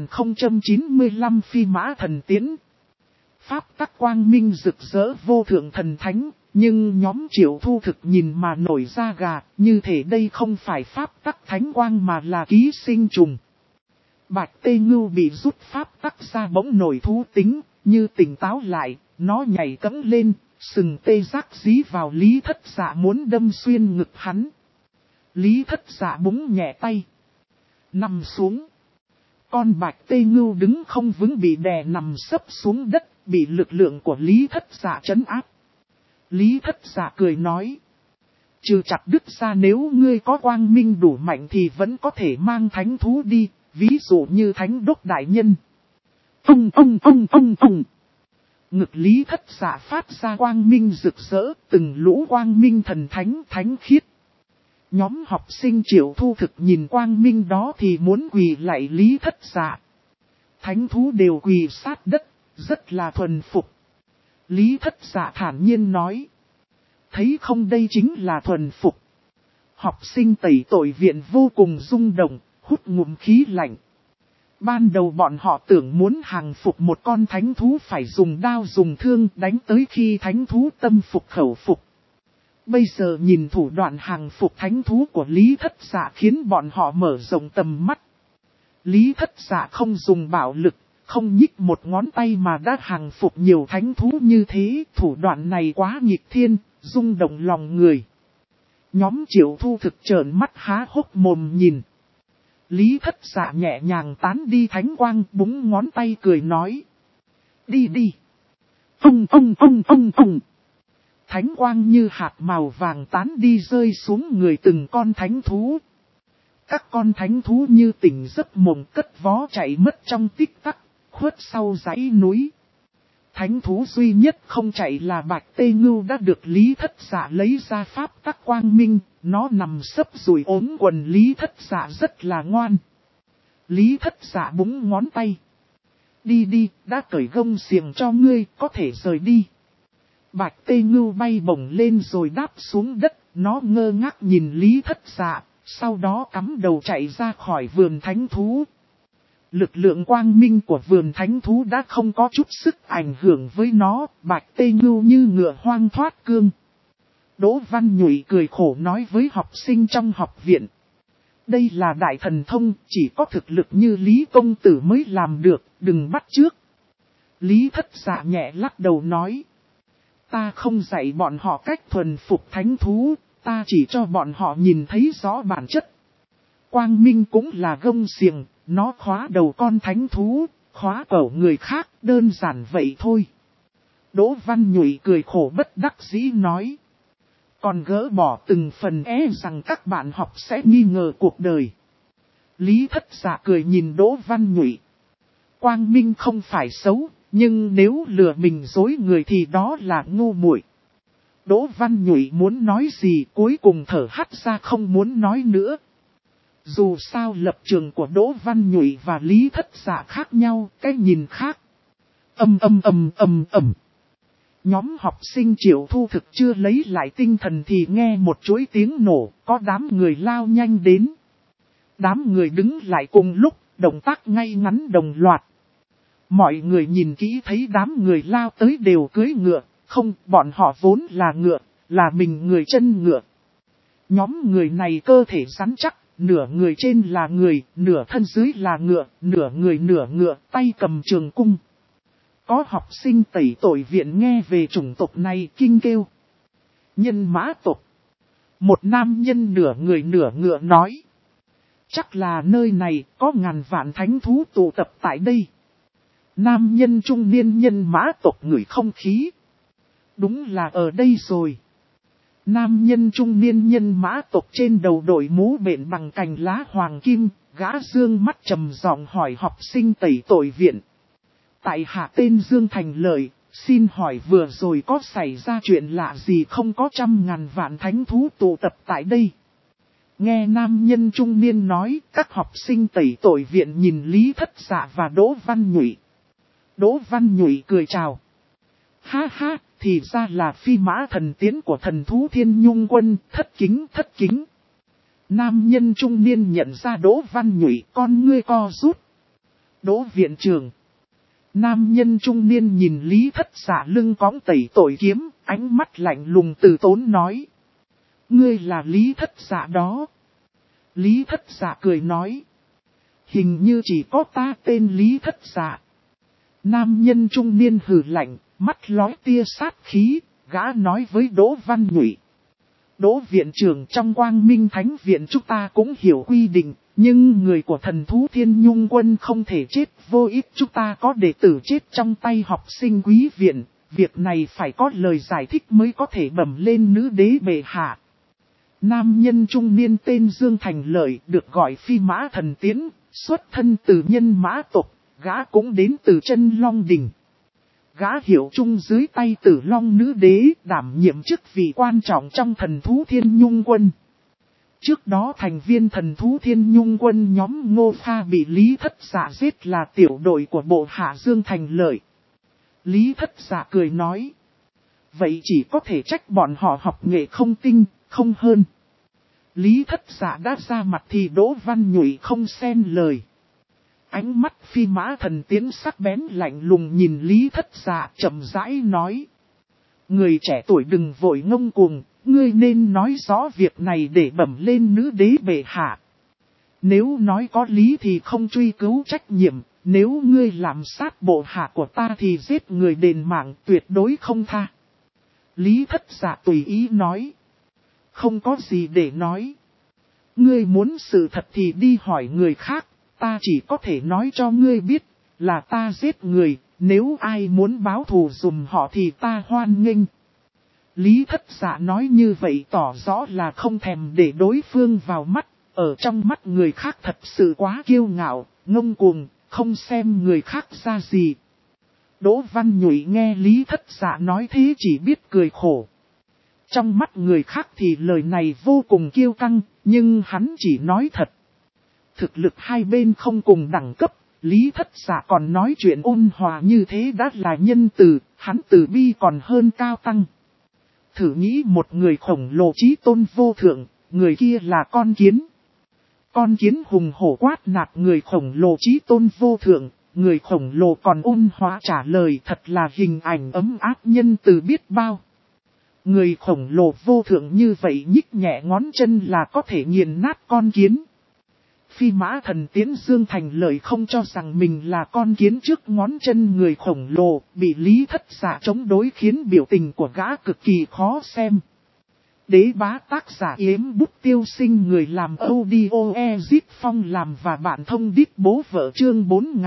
4095 Phi Mã Thần Tiễn. Pháp tắc quang minh rực rỡ vô thượng thần thánh, nhưng nhóm Triệu Thu Thực nhìn mà nổi da gà, như thể đây không phải pháp tắc thánh quang mà là ký sinh trùng. Bạch Tê Ngưu bị rút pháp tắc ra bỗng nổi thú tính, như tỉnh táo lại, nó nhảy cẫng lên, sừng tê giác dí vào Lý Thất Dạ muốn đâm xuyên ngực hắn. Lý Thất Dạ búng nhẹ tay, nằm xuống. Con Bạch Tê Ngưu đứng không vững bị đè nằm sấp xuống đất, bị lực lượng của Lý Thất Dạ trấn áp. Lý Thất Dạ cười nói. Trừ chặt đứt ra, nếu ngươi có quang minh đủ mạnh thì vẫn có thể mang thánh thú đi, ví dụ như Thánh Đốc Đại Nhân. Ngực Lý Thất Dạ phát ra quang minh rực rỡ, từng lũ quang minh thần thánh thánh khiết. Nhóm học sinh Triệu Thu Thực nhìn quang minh đó thì muốn quỳ lạy Lý Thất Dạ. Thánh thú đều quỳ sát đất, rất là thuần phục. Lý Thất Dạ thản nhiên nói. Thấy không, đây chính là thuần phục. Học sinh tẩy tội viện vô cùng rung động, hút ngụm khí lạnh. Ban đầu bọn họ tưởng muốn hàng phục một con thánh thú phải dùng đao dùng thương đánh tới khi thánh thú tâm phục khẩu phục. Bây giờ nhìn thủ đoạn hàng phục thánh thú của Lý Thất Dạ khiến bọn họ mở rộng tầm mắt. Lý Thất Dạ không dùng bạo lực, không nhích một ngón tay mà đã hàng phục nhiều thánh thú như thế. Thủ đoạn này quá nghịch thiên, rung động lòng người. Nhóm Triệu Thu Thực trợn mắt há hốc mồm nhìn. Lý Thất Dạ nhẹ nhàng tán đi thánh quang, búng ngón tay cười nói. Đi đi. Thánh quang như hạt màu vàng tán đi rơi xuống người từng con thánh thú. Các con thánh thú như tỉnh giấc mộng cất vó chạy mất trong tích tắc, khuất sau dãy núi. Thánh thú duy nhất không chạy là Bạch Tê Ngưu đã được Lý Thất Dạ lấy ra pháp tắc quang minh, nó nằm sấp rùi ốm quần Lý Thất Dạ rất là ngoan. Lý Thất Dạ búng ngón tay. Đi đi, đã cởi gông xiềng cho ngươi, có thể rời đi. Bạch Tê Ngưu bay bổng lên rồi đáp xuống đất, nó ngơ ngác nhìn Lý Thất Dạ, sau đó cắm đầu chạy ra khỏi vườn thánh thú. Lực lượng quang minh của vườn thánh thú đã không có chút sức ảnh hưởng với nó, Bạch Tê Ngưu như ngựa hoang thoát cương. Đỗ Văn Nhụy cười khổ nói với học sinh trong học viện. Đây là đại thần thông, chỉ có thực lực như Lý Công Tử mới làm được, đừng bắt chước. Lý Thất Dạ nhẹ lắc đầu nói. Ta không dạy bọn họ cách thuần phục thánh thú, ta chỉ cho bọn họ nhìn thấy rõ bản chất. Quang Minh cũng là gông xiềng, nó khóa đầu con thánh thú, khóa cổ người khác, đơn giản vậy thôi. Đỗ Văn Nhụy cười khổ bất đắc dĩ nói. Còn gỡ bỏ từng phần rằng các bạn học sẽ nghi ngờ cuộc đời. Lý Thất Dạ cười nhìn Đỗ Văn Nhụy. Quang Minh không phải xấu, nhưng nếu lừa mình dối người thì đó là ngu muội. Đỗ Văn Nhụy muốn nói gì cuối cùng thở hắt ra không muốn nói nữa. Dù sao lập trường của Đỗ Văn Nhụy và Lý Thất Dạ khác nhau, cái nhìn khác. Nhóm học sinh Triệu Thu Thực chưa lấy lại tinh thần thì nghe một chuỗi tiếng nổ, có đám người lao nhanh đến. Đám người đứng lại cùng lúc, động tác ngay ngắn đồng loạt. Mọi người nhìn kỹ thấy đám người lao tới đều cưỡi ngựa, không, bọn họ vốn là ngựa, là mình người chân ngựa. Nhóm người này cơ thể rắn chắc, nửa người trên là người, nửa thân dưới là ngựa, nửa người nửa ngựa, tay cầm trường cung. Có học sinh tẩy tội viện nghe về chủng tộc này kinh kêu. Nhân mã tộc. Một nam nhân nửa người nửa ngựa nói. Chắc là nơi này có ngàn vạn thánh thú tụ tập tại đây. Nam nhân trung niên nhân mã tộc ngửi không khí. Đúng là ở đây rồi. Nam nhân trung niên nhân mã tộc trên đầu đội mũ bện bằng cành lá hoàng kim, gã dương mắt trầm giọng hỏi học sinh tẩy tội viện. Tại hạ tên Dương Thành Lợi, xin hỏi vừa rồi có xảy ra chuyện lạ gì không có trăm ngàn vạn thánh thú tụ tập tại đây? Nghe nam nhân trung niên nói, các học sinh tẩy tội viện nhìn Lý Thất Dạ và Đỗ Văn Nhụy. Đỗ Văn Nhụy cười chào. Ha ha, thì ra là phi mã thần tiến của thần thú Thiên Nhung Quân, thất kính. Nam nhân trung niên nhận ra Đỗ Văn Nhụy, con ngươi co rút. Đỗ viện trưởng. Nam nhân trung niên nhìn Lý Thất Dạ lưng cõng tẩy tội kiếm, ánh mắt lạnh lùng từ tốn nói. Ngươi là Lý Thất Dạ đó. Lý Thất Dạ cười nói. Hình như chỉ có ta tên Lý Thất Dạ. Nam nhân trung niên hừ lạnh, mắt lóe tia sát khí, gã nói với Đỗ Văn Nhụy. Đỗ viện trưởng trong Quang Minh Thánh Viện chúng ta cũng hiểu quy định, nhưng người của thần thú Thiên Nhung Quân không thể chết vô ích, chúng ta có đệ tử chết trong tay học sinh quý viện, việc này phải có lời giải thích mới có thể bẩm lên nữ đế bệ hạ. Nam nhân trung niên tên Dương Thành Lợi được gọi phi mã thần tiến, xuất thân từ nhân mã tộc, gã cũng đến từ chân Long Đình. Gã hiệu chung dưới tay Tử Long nữ đế, đảm nhiệm chức vị quan trọng trong thần thú Thiên Nhung Quân. Trước đó thành viên thần thú Thiên Nhung Quân nhóm Ngô Pha bị Lý Thất Dạ giết là tiểu đội của bộ hạ Dương Thành Lợi. Lý Thất Dạ cười nói. Vậy chỉ có thể trách bọn họ học nghệ không tinh, không hơn. Lý Thất Dạ đã ra mặt thì Đỗ Văn Nhụy không xen lời. Ánh mắt phi mã thần tiến sắc bén lạnh lùng nhìn Lý Thất Dạ chậm rãi nói. Người trẻ tuổi đừng vội ngông cuồng, ngươi nên nói rõ việc này để bẩm lên nữ đế bệ hạ. Nếu nói có lý thì không truy cứu trách nhiệm, nếu ngươi làm sát bộ hạ của ta thì giết người đền mạng tuyệt đối không tha. Lý Thất Dạ tùy ý nói. Không có gì để nói. Ngươi muốn sự thật thì đi hỏi người khác. Ta chỉ có thể nói cho ngươi biết, là ta giết người, nếu ai muốn báo thù dùm họ thì ta hoan nghênh. Lý Thất Dạ nói như vậy tỏ rõ là không thèm để đối phương vào mắt, ở trong mắt người khác thật sự quá kiêu ngạo, ngông cuồng, không xem người khác ra gì. Đỗ Văn Nhụy nghe Lý Thất Dạ nói thế chỉ biết cười khổ. Trong mắt người khác thì lời này vô cùng kiêu căng, nhưng hắn chỉ nói thật. Thực lực hai bên không cùng đẳng cấp, Lý Thất Dạ còn nói chuyện ôn hòa như thế đã là nhân từ, hắn từ bi còn hơn cao tăng. Thử nghĩ một người khổng lồ chí tôn vô thượng, người kia là con kiến. Con kiến hùng hổ quát nạt người khổng lồ chí tôn vô thượng, người khổng lồ còn ôn hòa trả lời thật là hình ảnh ấm áp nhân từ biết bao. Người khổng lồ vô thượng như vậy nhích nhẹ ngón chân là có thể nghiền nát con kiến. Phi Mã Thần Tiễn Dương thành lời không cho rằng mình là con kiến trước ngón chân người khổng lồ, bị Lý Thất Dạ chống đối khiến biểu tình của gã cực kỳ khó xem. Đế bá tác giả Yếm Bút Tiêu Sinh, người làm audio Ezip Phong làm và bạn thông đít bố vợ, chương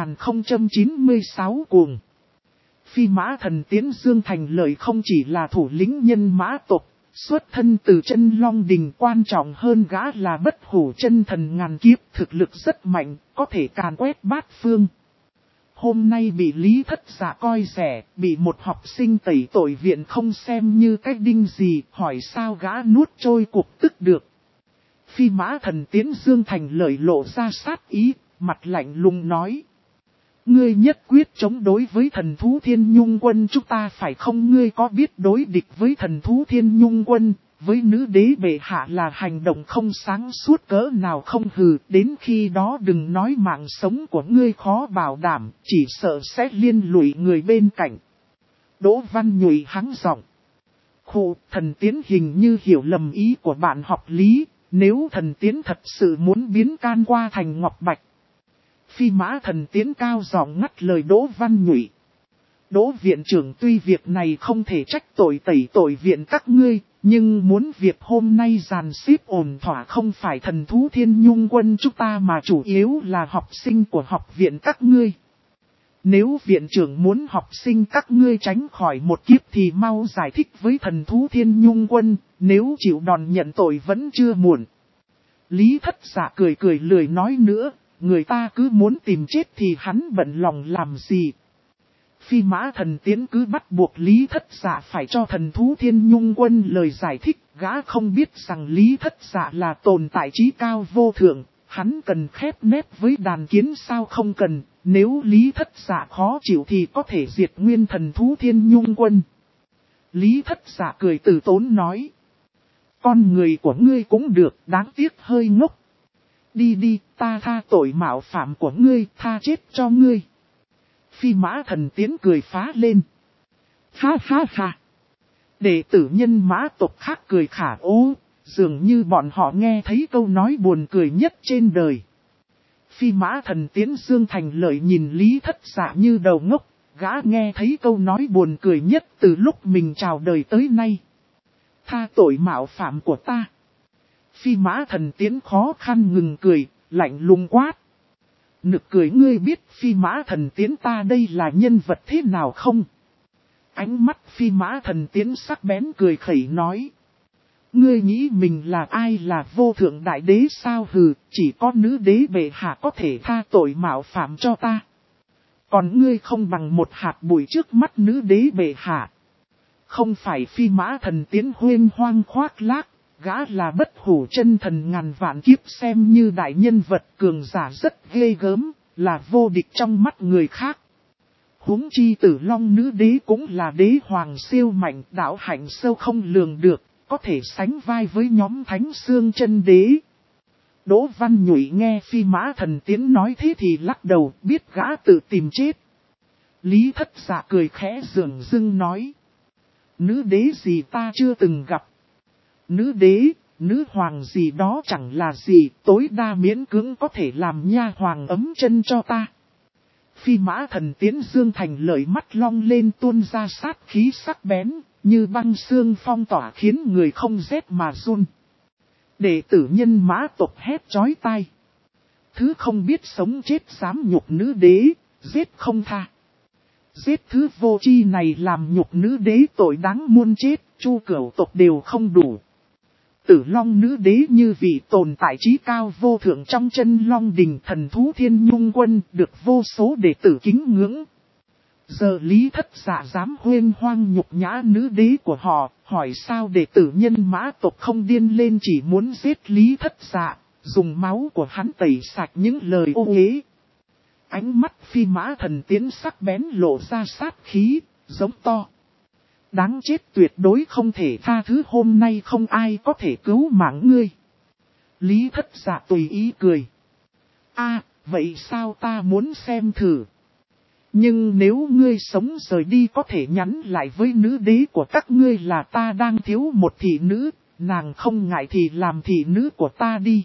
4096 cuồng. Phi Mã Thần Tiễn Dương thành lời không chỉ là thủ lĩnh nhân mã tộc, xuất thân từ Chân Long Đình, quan trọng hơn gã là bất hủ chân thần ngàn kiếp, thực lực rất mạnh, có thể càn quét bát phương. Hôm nay bị Lý Thất Dạ coi rẻ, bị một học sinh tẩy tội viện không xem như cái đinh gì, hỏi sao gã nuốt trôi cục tức được. Phi Mã Thần Tiễn Dương thành lời lộ ra sát ý, mặt lạnh lùng nói. Ngươi nhất quyết chống đối với thần thú Thiên Nhung Quân chúng ta phải không? Ngươi có biết đối địch với thần thú Thiên Nhung Quân, với nữ đế bệ hạ là hành động không sáng suốt cỡ nào không? Hừ, đến khi đó đừng nói mạng sống của ngươi khó bảo đảm, chỉ sợ sẽ liên lụy người bên cạnh. Đỗ Văn Nhụy hắng giọng. Khụ, thần Tiến hình như hiểu lầm ý của bạn học Lý, nếu thần Tiến thật sự muốn biến can qua thành ngọc bạch. Phi Mã Thần Tiễn cao giọng ngắt lời Đỗ Văn Nhụy. Đỗ viện trưởng, tuy việc này không thể trách tội tẩy tội viện các ngươi, nhưng muốn việc hôm nay dàn xếp ổn thỏa không phải thần thú Thiên Nhung Quân chúng ta mà chủ yếu là học sinh của học viện các ngươi. Nếu viện trưởng muốn học sinh các ngươi tránh khỏi một kiếp thì mau giải thích với thần thú Thiên Nhung Quân, nếu chịu đòn nhận tội vẫn chưa muộn. Lý Thất Dạ cười cười lười nói nữa. Người ta cứ muốn tìm chết thì hắn bận lòng làm gì. Phi Mã Thần Tiễn cứ bắt buộc Lý Thất Dạ phải cho thần thú Thiên Nhung Quân lời giải thích. Gã không biết rằng Lý Thất Dạ là tồn tại trí cao vô thượng. Hắn cần khép nép với đàn kiến sao không cần. Nếu Lý Thất Dạ khó chịu thì có thể diệt nguyên thần thú Thiên Nhung Quân. Lý Thất Dạ cười từ tốn nói. Con người của ngươi cũng được, đáng tiếc hơi ngốc. Đi đi, ta tha tội mạo phạm của ngươi, tha chết cho ngươi. Phi Mã Thần Tiễn cười phá lên. Ha ha ha. Đệ tử nhân mã tộc khác cười khả ố, dường như bọn họ nghe thấy câu nói buồn cười nhất trên đời. Phi Mã Thần Tiễn Dương thành lợi nhìn Lý Thất Dạ như đầu ngốc, gã nghe thấy câu nói buồn cười nhất từ lúc mình chào đời tới nay. Tha tội mạo phạm của ta. Phi Mã Thần Tiễn khó khăn ngừng cười, lạnh lùng quát. Nực cười, ngươi biết Phi Mã Thần Tiễn ta đây là nhân vật thế nào không? Ánh mắt Phi Mã Thần Tiễn sắc bén cười khẩy nói. Ngươi nghĩ mình là ai, là vô thượng đại đế sao? Hừ, chỉ có nữ đế bệ hạ có thể tha tội mạo phạm cho ta. Còn ngươi không bằng một hạt bụi trước mắt nữ đế bệ hạ. Không phải Phi Mã Thần Tiễn huyên hoang khoác lác. Gã là bất hủ chân thần ngàn vạn kiếp, xem như đại nhân vật cường giả rất ghê gớm, là vô địch trong mắt người khác. Huống chi Tử Long nữ đế cũng là đế hoàng siêu mạnh, đạo hạnh sâu không lường được, có thể sánh vai với nhóm Thánh Xương chân đế. Đỗ Văn Nhụy nghe Phi Mã Thần Tiễn nói thế thì lắc đầu, biết gã tự tìm chết. Lý Thất Dạ cười khẽ dường dưng nói. Nữ đế gì ta chưa từng gặp. Nữ đế, nữ hoàng gì đó chẳng là gì, tối đa miễn cưỡng có thể làm nha hoàng ấm chân cho ta. Phi Mã Thần Tiễn Dương thành lợi mắt long lên tuôn ra sát khí sắc bén, như băng xương phong tỏa khiến người không rét mà run. Đệ tử nhân mã tộc hét chói tai. Thứ không biết sống chết dám nhục nữ đế, giết không tha. Giết thứ vô chi này làm nhục nữ đế tội đáng muôn chết, Chu Cửu tộc đều không đủ. Tử Long nữ đế như vị tồn tại trí cao vô thượng trong Chân Long Đình, thần thú Thiên Nhung Quân, được vô số đệ tử kính ngưỡng. Giờ Lý Thất Dạ dám huyên hoang nhục nhã nữ đế của họ, hỏi sao đệ tử nhân mã tộc không điên lên chỉ muốn giết Lý Thất Dạ, dùng máu của hắn tẩy sạch những lời ô uế. Ánh mắt Phi Mã Thần Tiễn sắc bén lộ ra sát khí, giống to. Đáng chết, tuyệt đối không thể tha thứ, hôm nay không ai có thể cứu mạng ngươi. Lý Thất Dạ tùy ý cười. Vậy sao ta muốn xem thử. Nhưng nếu ngươi sống rời đi có thể nhắn lại với nữ đế của các ngươi là ta đang thiếu một thị nữ, nàng không ngại thì làm thị nữ của ta đi.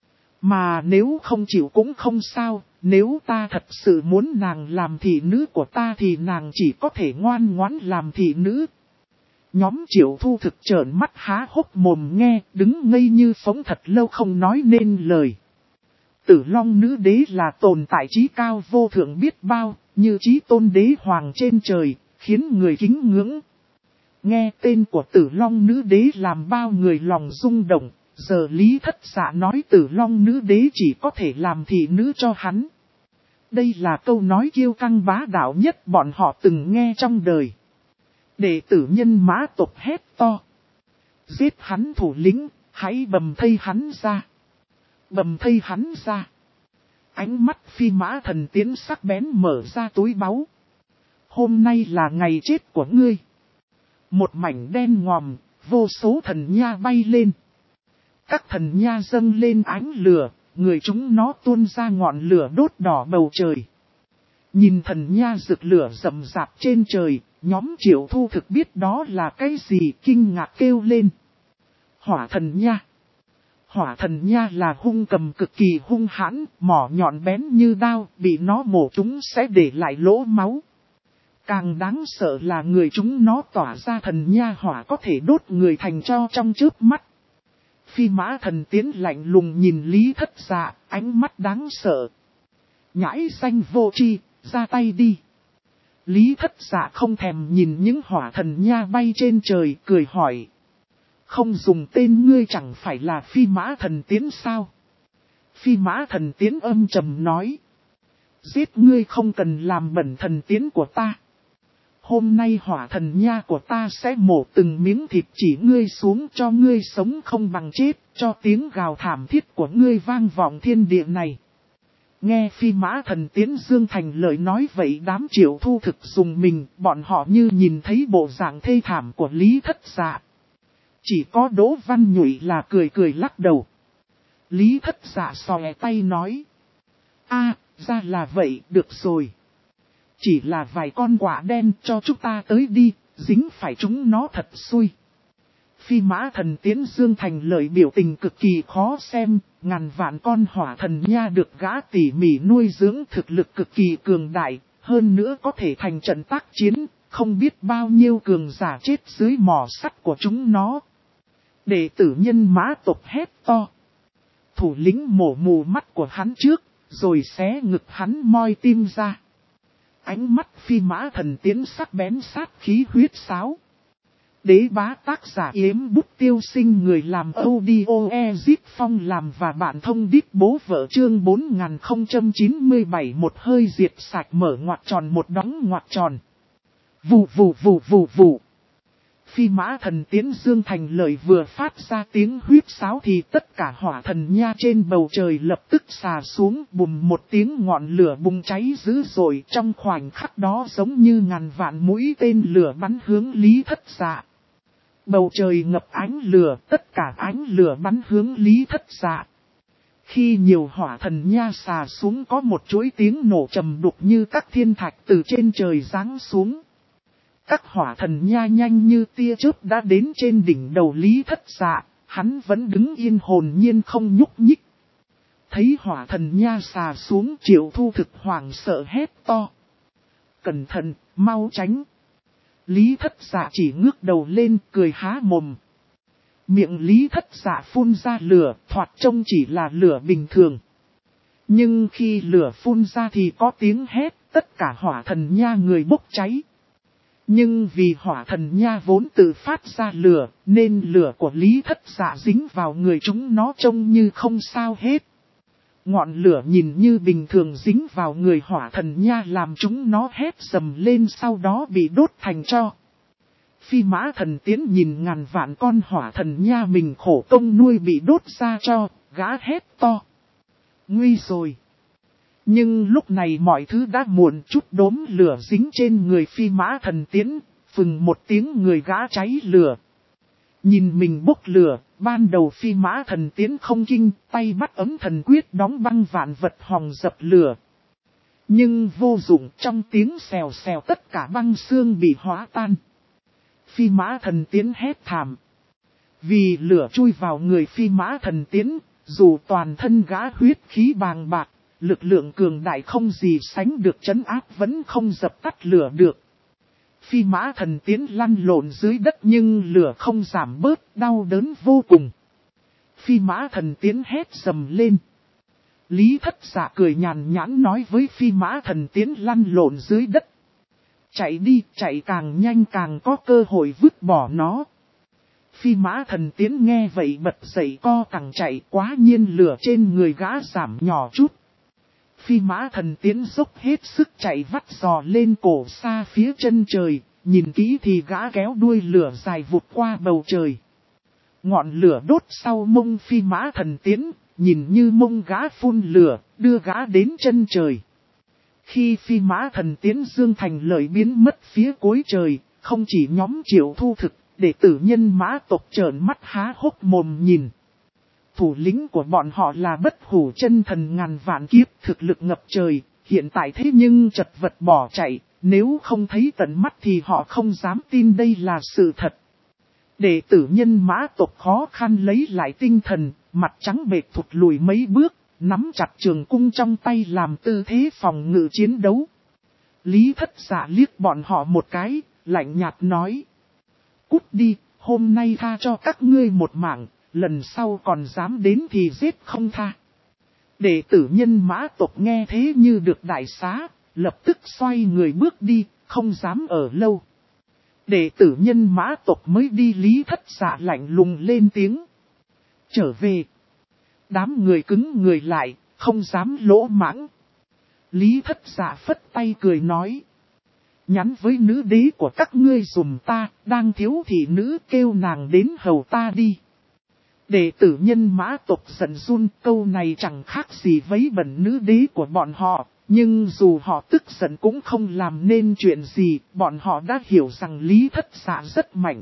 Mà nếu không chịu cũng không sao, nếu ta thật sự muốn nàng làm thị nữ của ta thì nàng chỉ có thể ngoan ngoãn làm thị nữ. Nhóm Triệu Thu Thực trợn mắt há hốc mồm nghe, đứng ngây như phỗng thật lâu không nói nên lời. Tử Long nữ đế là tồn tại trí cao vô thượng biết bao, như chí tôn đế hoàng trên trời, khiến người kính ngưỡng. Nghe tên của Tử Long nữ đế làm bao người lòng rung động, giờ Lý Thất Dạ nói Tử Long nữ đế chỉ có thể làm thị nữ cho hắn. Đây là câu nói kiêu căng bá đạo nhất bọn họ từng nghe trong đời. Đệ tử Nhân Mã tộc hét to. Giết hắn thủ lĩnh, hãy bầm thây hắn ra. Bầm thây hắn ra. Ánh mắt Phi Mã Thần Tiến sắc bén mở ra túi báu. Hôm nay là ngày chết của ngươi. Một mảnh đen ngòm, vô số thần nha bay lên. Các thần nha dâng lên ánh lửa, người chúng nó tuôn ra ngọn lửa đốt đỏ bầu trời. Nhìn thần nha rực lửa rậm rạp trên trời, nhóm Triệu Thu Thực biết đó là cái gì, kinh ngạc kêu lên. Hỏa thần nha. Hỏa thần nha là hung cầm cực kỳ hung hãn, mỏ nhọn bén như đao, bị nó mổ chúng sẽ để lại lỗ máu. Càng đáng sợ là người chúng nó tỏa ra thần nha hỏa có thể đốt người thành tro trong chớp mắt. Phi Mã Thần Tiến lạnh lùng nhìn Lý Thất Dạ, ánh mắt đáng sợ. Nhãi xanh vô tri, ra tay đi. Lý Thất Dạ không thèm nhìn những hỏa thần nha bay trên trời, cười hỏi. Không dùng tên ngươi chẳng phải là Phi Mã Thần Tiến sao? Phi Mã Thần Tiến âm trầm nói. Giết ngươi không cần làm bẩn thần tiến của ta. Hôm nay hỏa thần nha của ta sẽ mổ từng miếng thịt chỉ ngươi xuống cho ngươi sống không bằng chết, cho tiếng gào thảm thiết của ngươi vang vọng thiên địa này. Nghe Phi Mã Thần Tiến Dương Thành lời nói vậy đám Triệu Thu Thực dùng mình, bọn họ như nhìn thấy bộ dạng thê thảm của Lý Thất Dạ. Chỉ có Đỗ Văn Nhụy là cười cười lắc đầu. Lý Thất Dạ xòe tay nói. Ra là vậy, được rồi. Chỉ là vài con quạ đen cho chúng ta tới đi, dính phải chúng nó thật xui. Phi Mã Thần Tiến Dương Thành lời biểu tình cực kỳ khó xem, ngàn vạn con hỏa thần nha được gã tỉ mỉ nuôi dưỡng thực lực cực kỳ cường đại, hơn nữa có thể thành trận tác chiến, không biết bao nhiêu cường giả chết dưới mỏ sắt của chúng nó. Đệ tử Nhân Mã tộc hét to. Thủ lĩnh mổ mù mắt của hắn trước, rồi xé ngực hắn moi tim ra. Ánh mắt Phi Mã Thần Tiến sắc bén sát khí huyết sáo. Đế bá tác giả Yếm Bút Tiêu Sinh người làm audio Ezip Phong làm và bạn thông điệp bố vợ chương 4097 một hơi diệt sạch mở ngoặc tròn một đóng ngoặc tròn. Vù vù vù vù vù. Phi Mã Thần Tiến Dương Thành lời vừa phát ra tiếng huyết sáo thì tất cả hỏa thần nha trên bầu trời lập tức xà xuống bùm một tiếng ngọn lửa bùng cháy dữ dội trong khoảnh khắc đó giống như ngàn vạn mũi tên lửa bắn hướng Lý Thất Dạ. Bầu trời ngập ánh lửa, tất cả ánh lửa bắn hướng Lý Thất Dạ. Khi nhiều hỏa thần nha xà xuống có một chuỗi tiếng nổ trầm đục như các thiên thạch từ trên trời giáng xuống. Các hỏa thần nha nhanh như tia chớp đã đến trên đỉnh đầu Lý Thất Dạ, hắn vẫn đứng yên hồn nhiên không nhúc nhích. Thấy hỏa thần nha xà xuống Triệu Thu Thực hoảng sợ hét to. Cẩn thận, mau tránh. Lý Thất Dạ chỉ ngước đầu lên cười há mồm. Miệng Lý Thất Dạ phun ra lửa, thoạt trông chỉ là lửa bình thường. Nhưng khi lửa phun ra thì có tiếng hét, tất cả hỏa thần nha người bốc cháy. Nhưng vì hỏa thần nha vốn tự phát ra lửa, nên lửa của Lý Thất Dạ dính vào người chúng nó trông như không sao hết. Ngọn lửa nhìn như bình thường dính vào người hỏa thần nha làm chúng nó hét sầm lên sau đó bị đốt thành tro. Phi Mã Thần Tiến nhìn ngàn vạn con hỏa thần nha mình khổ công nuôi bị đốt ra tro, gã hét to. Nguy rồi! Nhưng lúc này mọi thứ đã muộn, chút đốm lửa dính trên người Phi Mã Thần Tiến, phừng một tiếng người gã cháy lửa. Nhìn mình bốc lửa, ban đầu Phi Mã Thần Tiến không kinh, tay bắt ấm thần quyết đóng băng vạn vật hòng dập lửa. Nhưng vô dụng, trong tiếng xèo xèo tất cả băng xương bị hóa tan. Phi Mã Thần Tiến hét thảm. Vì lửa chui vào người Phi Mã Thần Tiến, dù toàn thân gã huyết khí bàng bạc, lực lượng cường đại không gì sánh được trấn áp vẫn không dập tắt lửa được. Phi Mã Thần Tiến lăn lộn dưới đất nhưng lửa không giảm bớt, đau đớn vô cùng. Phi Mã Thần Tiến hét sầm lên. Lý Thất Dạ cười nhàn nhãn nói với Phi Mã Thần Tiến lăn lộn dưới đất. Chạy đi, chạy càng nhanh càng có cơ hội vứt bỏ nó. Phi Mã Thần Tiến nghe vậy bật dậy co cẳng chạy, quá nhiên lửa trên người gã giảm nhỏ chút. Phi Mã Thần Tiến dốc hết sức chạy vắt giò lên cổ xa phía chân trời, nhìn kỹ thì gã kéo đuôi lửa dài vụt qua bầu trời. Ngọn lửa đốt sau mông Phi Mã Thần Tiến, nhìn như mông gã phun lửa, đưa gã đến chân trời. Khi Phi Mã Thần Tiến dương thành lợi biến mất phía cuối trời, không chỉ nhóm Triệu Thu Thực, đệ tử Nhân Mã tộc trợn mắt há hốc mồm nhìn. Thủ lĩnh của bọn họ là Bất Hủ Chân Thần ngàn vạn kiếp thực lực ngập trời, hiện tại thế nhưng chật vật bỏ chạy, nếu không thấy tận mắt thì họ không dám tin đây là sự thật. Đệ tử Nhân Mã tộc khó khăn lấy lại tinh thần, mặt trắng bệch thụt lùi mấy bước, nắm chặt trường cung trong tay làm tư thế phòng ngự chiến đấu. Lý Thất Dạ liếc bọn họ một cái, lạnh nhạt nói. Cút đi, hôm nay tha cho các ngươi một mạng, lần sau còn dám đến thì giết không tha. Đệ tử Nhân Mã tộc nghe thế như được đại xá, lập tức xoay người bước đi, không dám ở lâu. Đệ tử Nhân Mã tộc mới đi Lý Thất Dạ lạnh lùng lên tiếng. Trở về. Đám người cứng người lại, không dám lỗ mãng. Lý Thất Dạ phất tay cười nói. Nhắn với nữ đế của các ngươi dùm ta, đang thiếu thị nữ kêu nàng đến hầu ta đi. Đệ tử Nhân Mã tộc giận run, câu này chẳng khác gì vấy bẩn nữ đế của bọn họ. Nhưng dù họ tức giận cũng không làm nên chuyện gì, bọn họ đã hiểu rằng Lý Thất Dạ rất mạnh.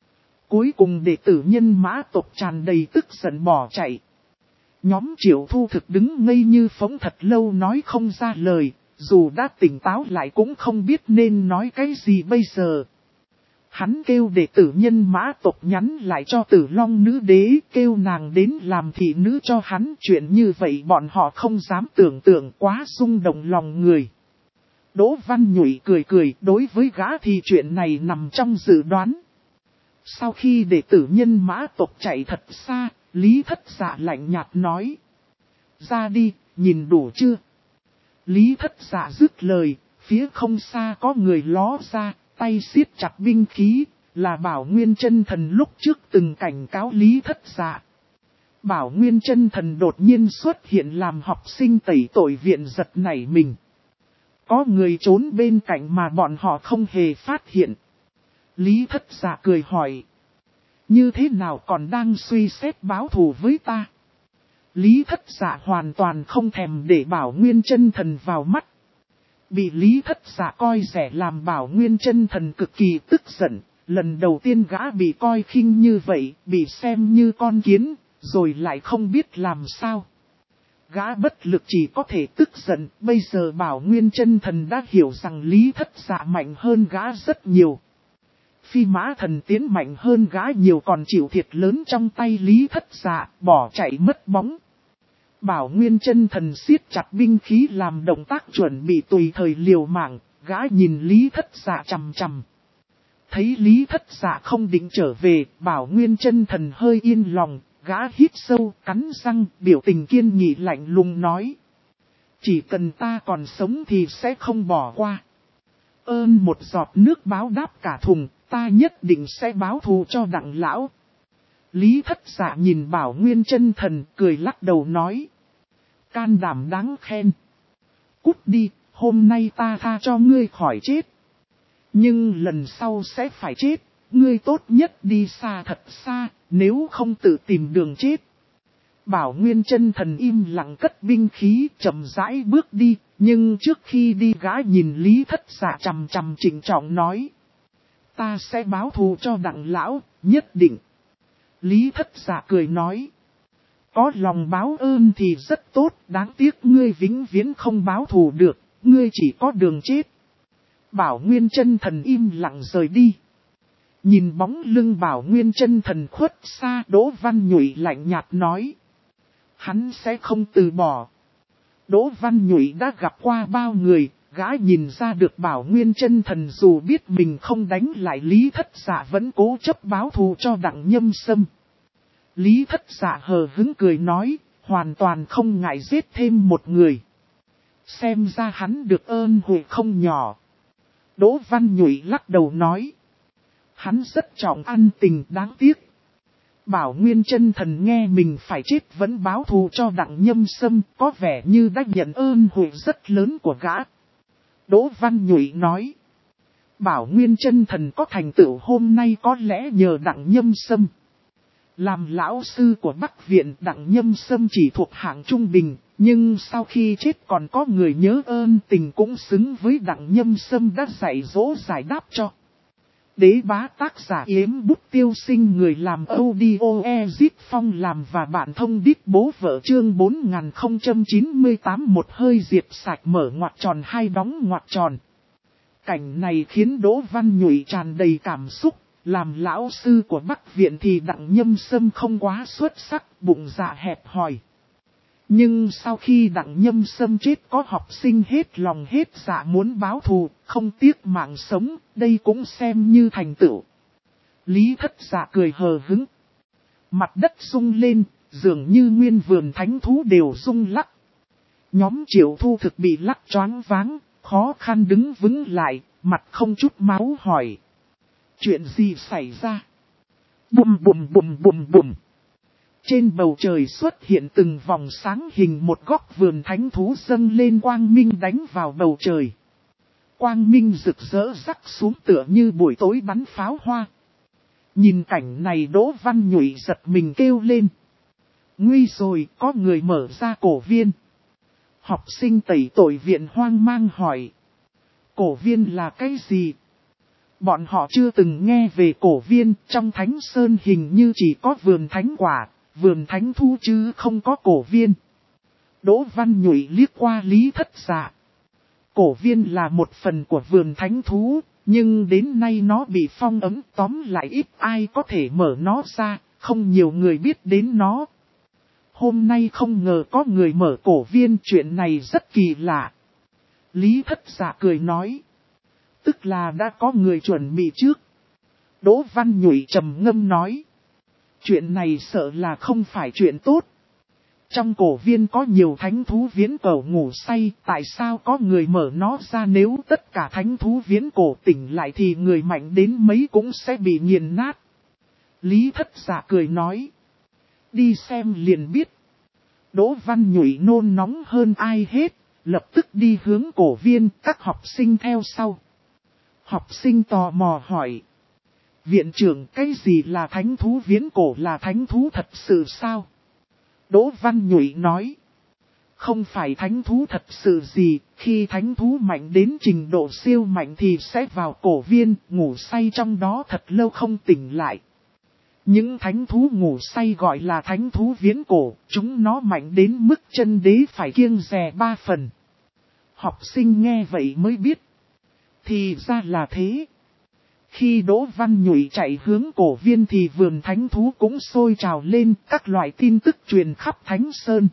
Cuối cùng đệ tử Nhân Mã tộc tràn đầy tức giận bỏ chạy. Nhóm Triệu Thu Thực đứng ngây như phỗng thật lâu nói không ra lời, dù đã tỉnh táo lại cũng không biết nên nói cái gì bây giờ. Hắn kêu đệ tử Nhân Mã tộc nhắn lại cho Tử Long nữ đế, kêu nàng đến làm thị nữ cho hắn. Chuyện như vậy bọn họ không dám tưởng tượng, quá rung động lòng người. Đỗ Văn Nhụy cười cười, đối với gã thì chuyện này nằm trong dự đoán. Sau khi đệ tử Nhân Mã tộc chạy thật xa, Lý Thất Dạ lạnh nhạt nói. Ra đi, nhìn đủ chưa? Lý Thất Dạ dứt lời, phía không xa có người ló ra, tay siết chặt binh khí, là Bảo Nguyên Chân Thần lúc trước từng cảnh cáo Lý Thất Dạ. Bảo Nguyên Chân Thần đột nhiên xuất hiện làm học sinh tẩy tội viện giật nảy mình. Có người trốn bên cạnh mà bọn họ không hề phát hiện. Lý Thất Dạ cười hỏi. Như thế nào còn đang suy xét báo thù với ta? Lý Thất Dạ hoàn toàn không thèm để Bảo Nguyên Chân Thần vào mắt. Bị Lý Thất Dạ coi rẻ làm Bảo Nguyên Chân Thần cực kỳ tức giận. Lần đầu tiên gã bị coi khinh như vậy, bị xem như con kiến, rồi lại không biết làm sao. Gã bất lực chỉ có thể tức giận, bây giờ Bảo Nguyên Chân Thần đã hiểu rằng Lý Thất Dạ mạnh hơn gã rất nhiều. Phi Mã Thần Tiến mạnh hơn gã nhiều còn chịu thiệt lớn trong tay Lý Thất Dạ, bỏ chạy mất bóng. Bảo Nguyên Chân Thần siết chặt binh khí làm động tác chuẩn bị tùy thời liều mạng, gã nhìn Lý Thất Dạ chằm chằm. Thấy Lý Thất Dạ không định trở về, Bảo Nguyên Chân Thần hơi yên lòng, gã hít sâu, cắn răng, biểu tình kiên nghị lạnh lùng nói. Chỉ cần ta còn sống thì sẽ không bỏ qua. Ơn một giọt nước báo đáp cả thùng, ta nhất định sẽ báo thù cho Đặng lão. Lý Thất Dạ nhìn Bảo Nguyên Chân Thần cười lắc đầu nói. Can đảm đáng khen. Cút đi, hôm nay ta tha cho ngươi khỏi chết. Nhưng lần sau sẽ phải chết, ngươi tốt nhất đi xa thật xa, nếu không tự tìm đường chết. Bảo Nguyên Chân Thần im lặng cất binh khí chậm rãi bước đi, nhưng trước khi đi gã nhìn Lý Thất Dạ chằm chằm trịnh trọng nói. Ta sẽ báo thù cho Đặng lão, nhất định. Lý Thất Dạ cười nói. Có lòng báo ơn thì rất tốt, đáng tiếc ngươi vĩnh viễn không báo thù được, ngươi chỉ có đường chết. Bảo Nguyên Chân Thần im lặng rời đi. Nhìn bóng lưng Bảo Nguyên Chân Thần khuất xa, Đỗ Văn Nhụy lạnh nhạt nói. Hắn sẽ không từ bỏ. Đỗ Văn Nhụy đã gặp qua bao người, gã nhìn ra được Bảo Nguyên Chân Thần dù biết mình không đánh lại Lý Thất Dạ vẫn cố chấp báo thù cho Đặng Nhâm Sâm. Lý Thất Dạ hờ hững cười nói, hoàn toàn không ngại giết thêm một người. Xem ra hắn được ơn huệ không nhỏ. Đỗ Văn Nhụy lắc đầu nói. Hắn rất trọng ân tình, đáng tiếc. Bảo Nguyên Chân Thần nghe mình phải chết vẫn báo thù cho Đặng Nhâm Sâm, có vẻ như đã nhận ơn huệ rất lớn của gã. Đỗ Văn Nhụy nói. Bảo Nguyên Chân Thần có thành tựu hôm nay có lẽ nhờ Đặng Nhâm Sâm. Làm lão sư của Bắc Viện, Đặng Nhâm Sâm chỉ thuộc hạng trung bình, nhưng sau khi chết còn có người nhớ ơn tình cũng xứng với Đặng Nhâm Sâm đã dạy dỗ giải đáp cho. Đế Bá tác giả Yếm Bút Tiêu Sinh, người làm audio Ezip Phong làm và bạn thông đít bố vợ, chương 4098 một hơi diệt sạch mở ngoặc tròn hai đóng ngoặc tròn. Cảnh này khiến Đỗ Văn Nhụy tràn đầy cảm xúc, làm lão sư của Bắc Viện thì Đặng Nhâm Sâm không quá xuất sắc, bụng dạ hẹp hòi. Nhưng sau khi Đặng Nhâm Sâm chết có học sinh hết lòng hết dạ muốn báo thù, không tiếc mạng sống, đây cũng xem như thành tựu. Lý Thất Dạ cười hờ hững. Mặt đất rung lên, dường như nguyên vườn thánh thú đều rung lắc. Nhóm Triệu Thu Thực bị lắc choáng váng, khó khăn đứng vững lại, mặt không chút máu hỏi. Chuyện gì xảy ra? Bùm bùm bùm bùm bùm. Trên bầu trời xuất hiện từng vòng sáng hình một góc vườn thánh thú dâng lên quang minh đánh vào bầu trời. Quang minh rực rỡ rắc xuống tựa như buổi tối bắn pháo hoa. Nhìn cảnh này Đỗ Văn Nhụy giật mình kêu lên. Nguy rồi, có người mở ra cổ viên. Học sinh tẩy tội viện hoang mang hỏi. Cổ viên là cái gì? Bọn họ chưa từng nghe về cổ viên, trong Thánh Sơn hình như chỉ có vườn thánh quả, vườn thánh thu chứ không có cổ viên. Đỗ Văn Nhụy liếc qua Lý Thất Dạ. Cổ viên là một phần của vườn thánh thú, nhưng đến nay nó bị phong ấn, tóm lại ít ai có thể mở nó ra, không nhiều người biết đến nó. Hôm nay không ngờ có người mở cổ viên, chuyện này rất kỳ lạ. Lý Thất Dạ cười nói. Tức là đã có người chuẩn bị trước. Đỗ Văn Nhụy trầm ngâm nói. Chuyện này sợ là không phải chuyện tốt. Trong cổ viên có nhiều thánh thú viễn cổ ngủ say, tại sao có người mở nó ra? Nếu tất cả thánh thú viễn cổ tỉnh lại thì người mạnh đến mấy cũng sẽ bị nghiền nát. Lý Thất Dạ cười nói. Đi xem liền biết. Đỗ Văn Nhụy nôn nóng hơn ai hết, lập tức đi hướng cổ viên, các học sinh theo sau. Học sinh tò mò hỏi. Viện trưởng, cái gì là thánh thú viễn cổ, là thánh thú thật sự sao? Đỗ Văn Nhụy nói. Không phải thánh thú thật sự gì, khi thánh thú mạnh đến trình độ siêu mạnh thì sẽ vào cổ viên, ngủ say trong đó thật lâu không tỉnh lại. Những thánh thú ngủ say gọi là thánh thú viễn cổ, chúng nó mạnh đến mức chân đế phải kiêng dè 3 phần. Học sinh nghe vậy mới biết. Thì ra là thế. Khi Đỗ Văn Nhụy chạy hướng cổ viên thì vườn thánh thú cũng sôi trào lên, các loại tin tức truyền khắp Thánh Sơn.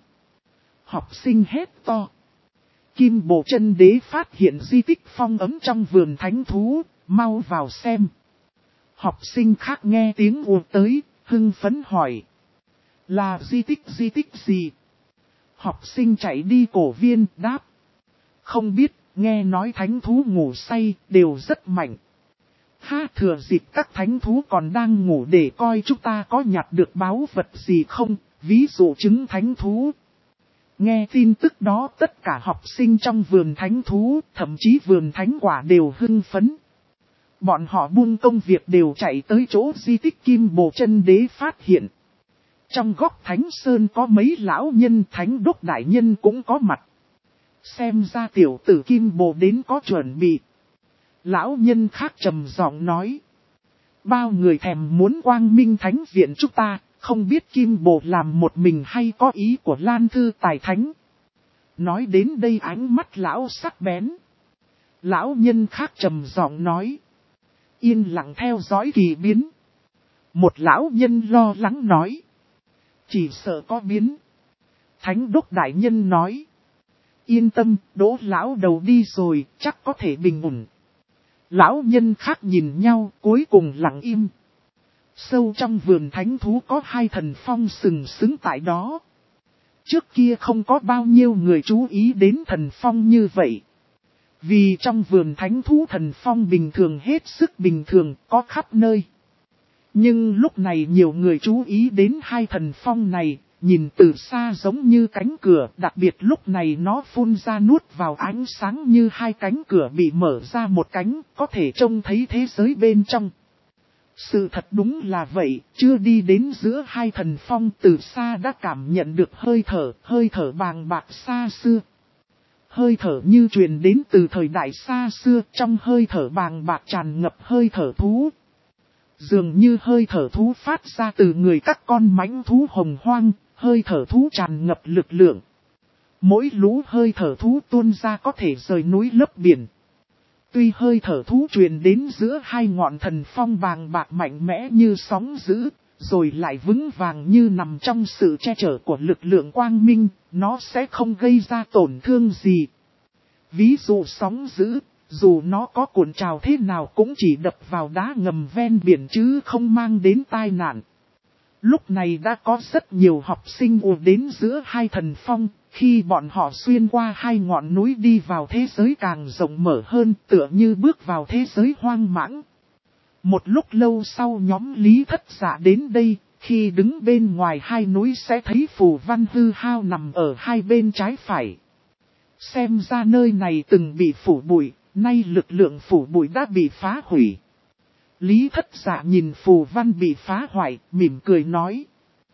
Học sinh hét to. Kim Bồ Chân Đế phát hiện di tích phong ấm trong vườn thánh thú, mau vào xem. Học sinh khác nghe tiếng ùa tới, hưng phấn hỏi. Là di tích gì? Học sinh chạy đi cổ viên đáp. Không biết, nghe nói thánh thú ngủ say đều rất mạnh. Thừa dịp các thánh thú còn đang ngủ để coi chúng ta có nhặt được báu vật gì không, ví dụ trứng thánh thú. Nghe tin tức đó tất cả học sinh trong vườn thánh thú, thậm chí vườn thánh quả đều hưng phấn. Bọn họ buông công việc đều chạy tới chỗ di tích Kim Bồ Chân Đế phát hiện. Trong góc Thánh Sơn có mấy lão nhân, Thánh Đốc đại nhân cũng có mặt. Xem ra tiểu tử Kim Bồ đến có chuẩn bị. Lão nhân khác trầm giọng nói. Bao người thèm muốn quang minh thánh viện chúng ta, không biết Kim Bồ làm một mình hay có ý của Lan Thư Tài Thánh. Nói đến đây ánh mắt lão sắc bén. Lão nhân khác trầm giọng nói. Yên lặng theo dõi kỳ biến. Một lão nhân lo lắng nói. Chỉ sợ có biến. Thánh đốc đại nhân nói. Yên tâm, Đỗ lão đầu đi rồi, chắc có thể bình ổn. Lão nhân khác nhìn nhau, cuối cùng lặng im. Sâu trong vườn thánh thú có hai thần phong sừng sững tại đó. Trước kia không có bao nhiêu người chú ý đến thần phong như vậy. Vì trong vườn thánh thú thần phong bình thường hết sức bình thường, có khắp nơi. Nhưng lúc này nhiều người chú ý đến hai thần phong này, nhìn từ xa giống như cánh cửa, đặc biệt lúc này nó phun ra nuốt vào ánh sáng như hai cánh cửa bị mở ra một cánh, có thể trông thấy thế giới bên trong. Sự thật đúng là vậy, chưa đi đến giữa hai thần phong từ xa đã cảm nhận được hơi thở bàng bạc xa xưa. Hơi thở như truyền đến từ thời đại xa xưa, trong hơi thở bàng bạc tràn ngập hơi thở thú. Dường như hơi thở thú phát ra từ người các con mãnh thú hồng hoang, hơi thở thú tràn ngập lực lượng. Mỗi lũ hơi thở thú tuôn ra có thể rời núi lấp biển. Tuy hơi thở thú truyền đến giữa hai ngọn thần phong bàng bạc mạnh mẽ như sóng dữ, rồi lại vững vàng như nằm trong sự che chở của lực lượng quang minh, nó sẽ không gây ra tổn thương gì. Ví dụ sóng dữ, dù nó có cuộn trào thế nào cũng chỉ đập vào đá ngầm ven biển chứ không mang đến tai nạn. Lúc này đã có rất nhiều học sinh ùa đến giữa hai thần phong, khi bọn họ xuyên qua hai ngọn núi đi vào thế giới càng rộng mở hơn, tựa như bước vào thế giới hoang mãng. Một lúc lâu sau nhóm Lý Thất Dạ đến đây, khi đứng bên ngoài hai núi sẽ thấy phù văn hư hao nằm ở hai bên trái phải. Xem ra nơi này từng bị phủ bụi, nay lực lượng phủ bụi đã bị phá hủy. Lý Thất Dạ nhìn phù văn bị phá hoại, mỉm cười nói.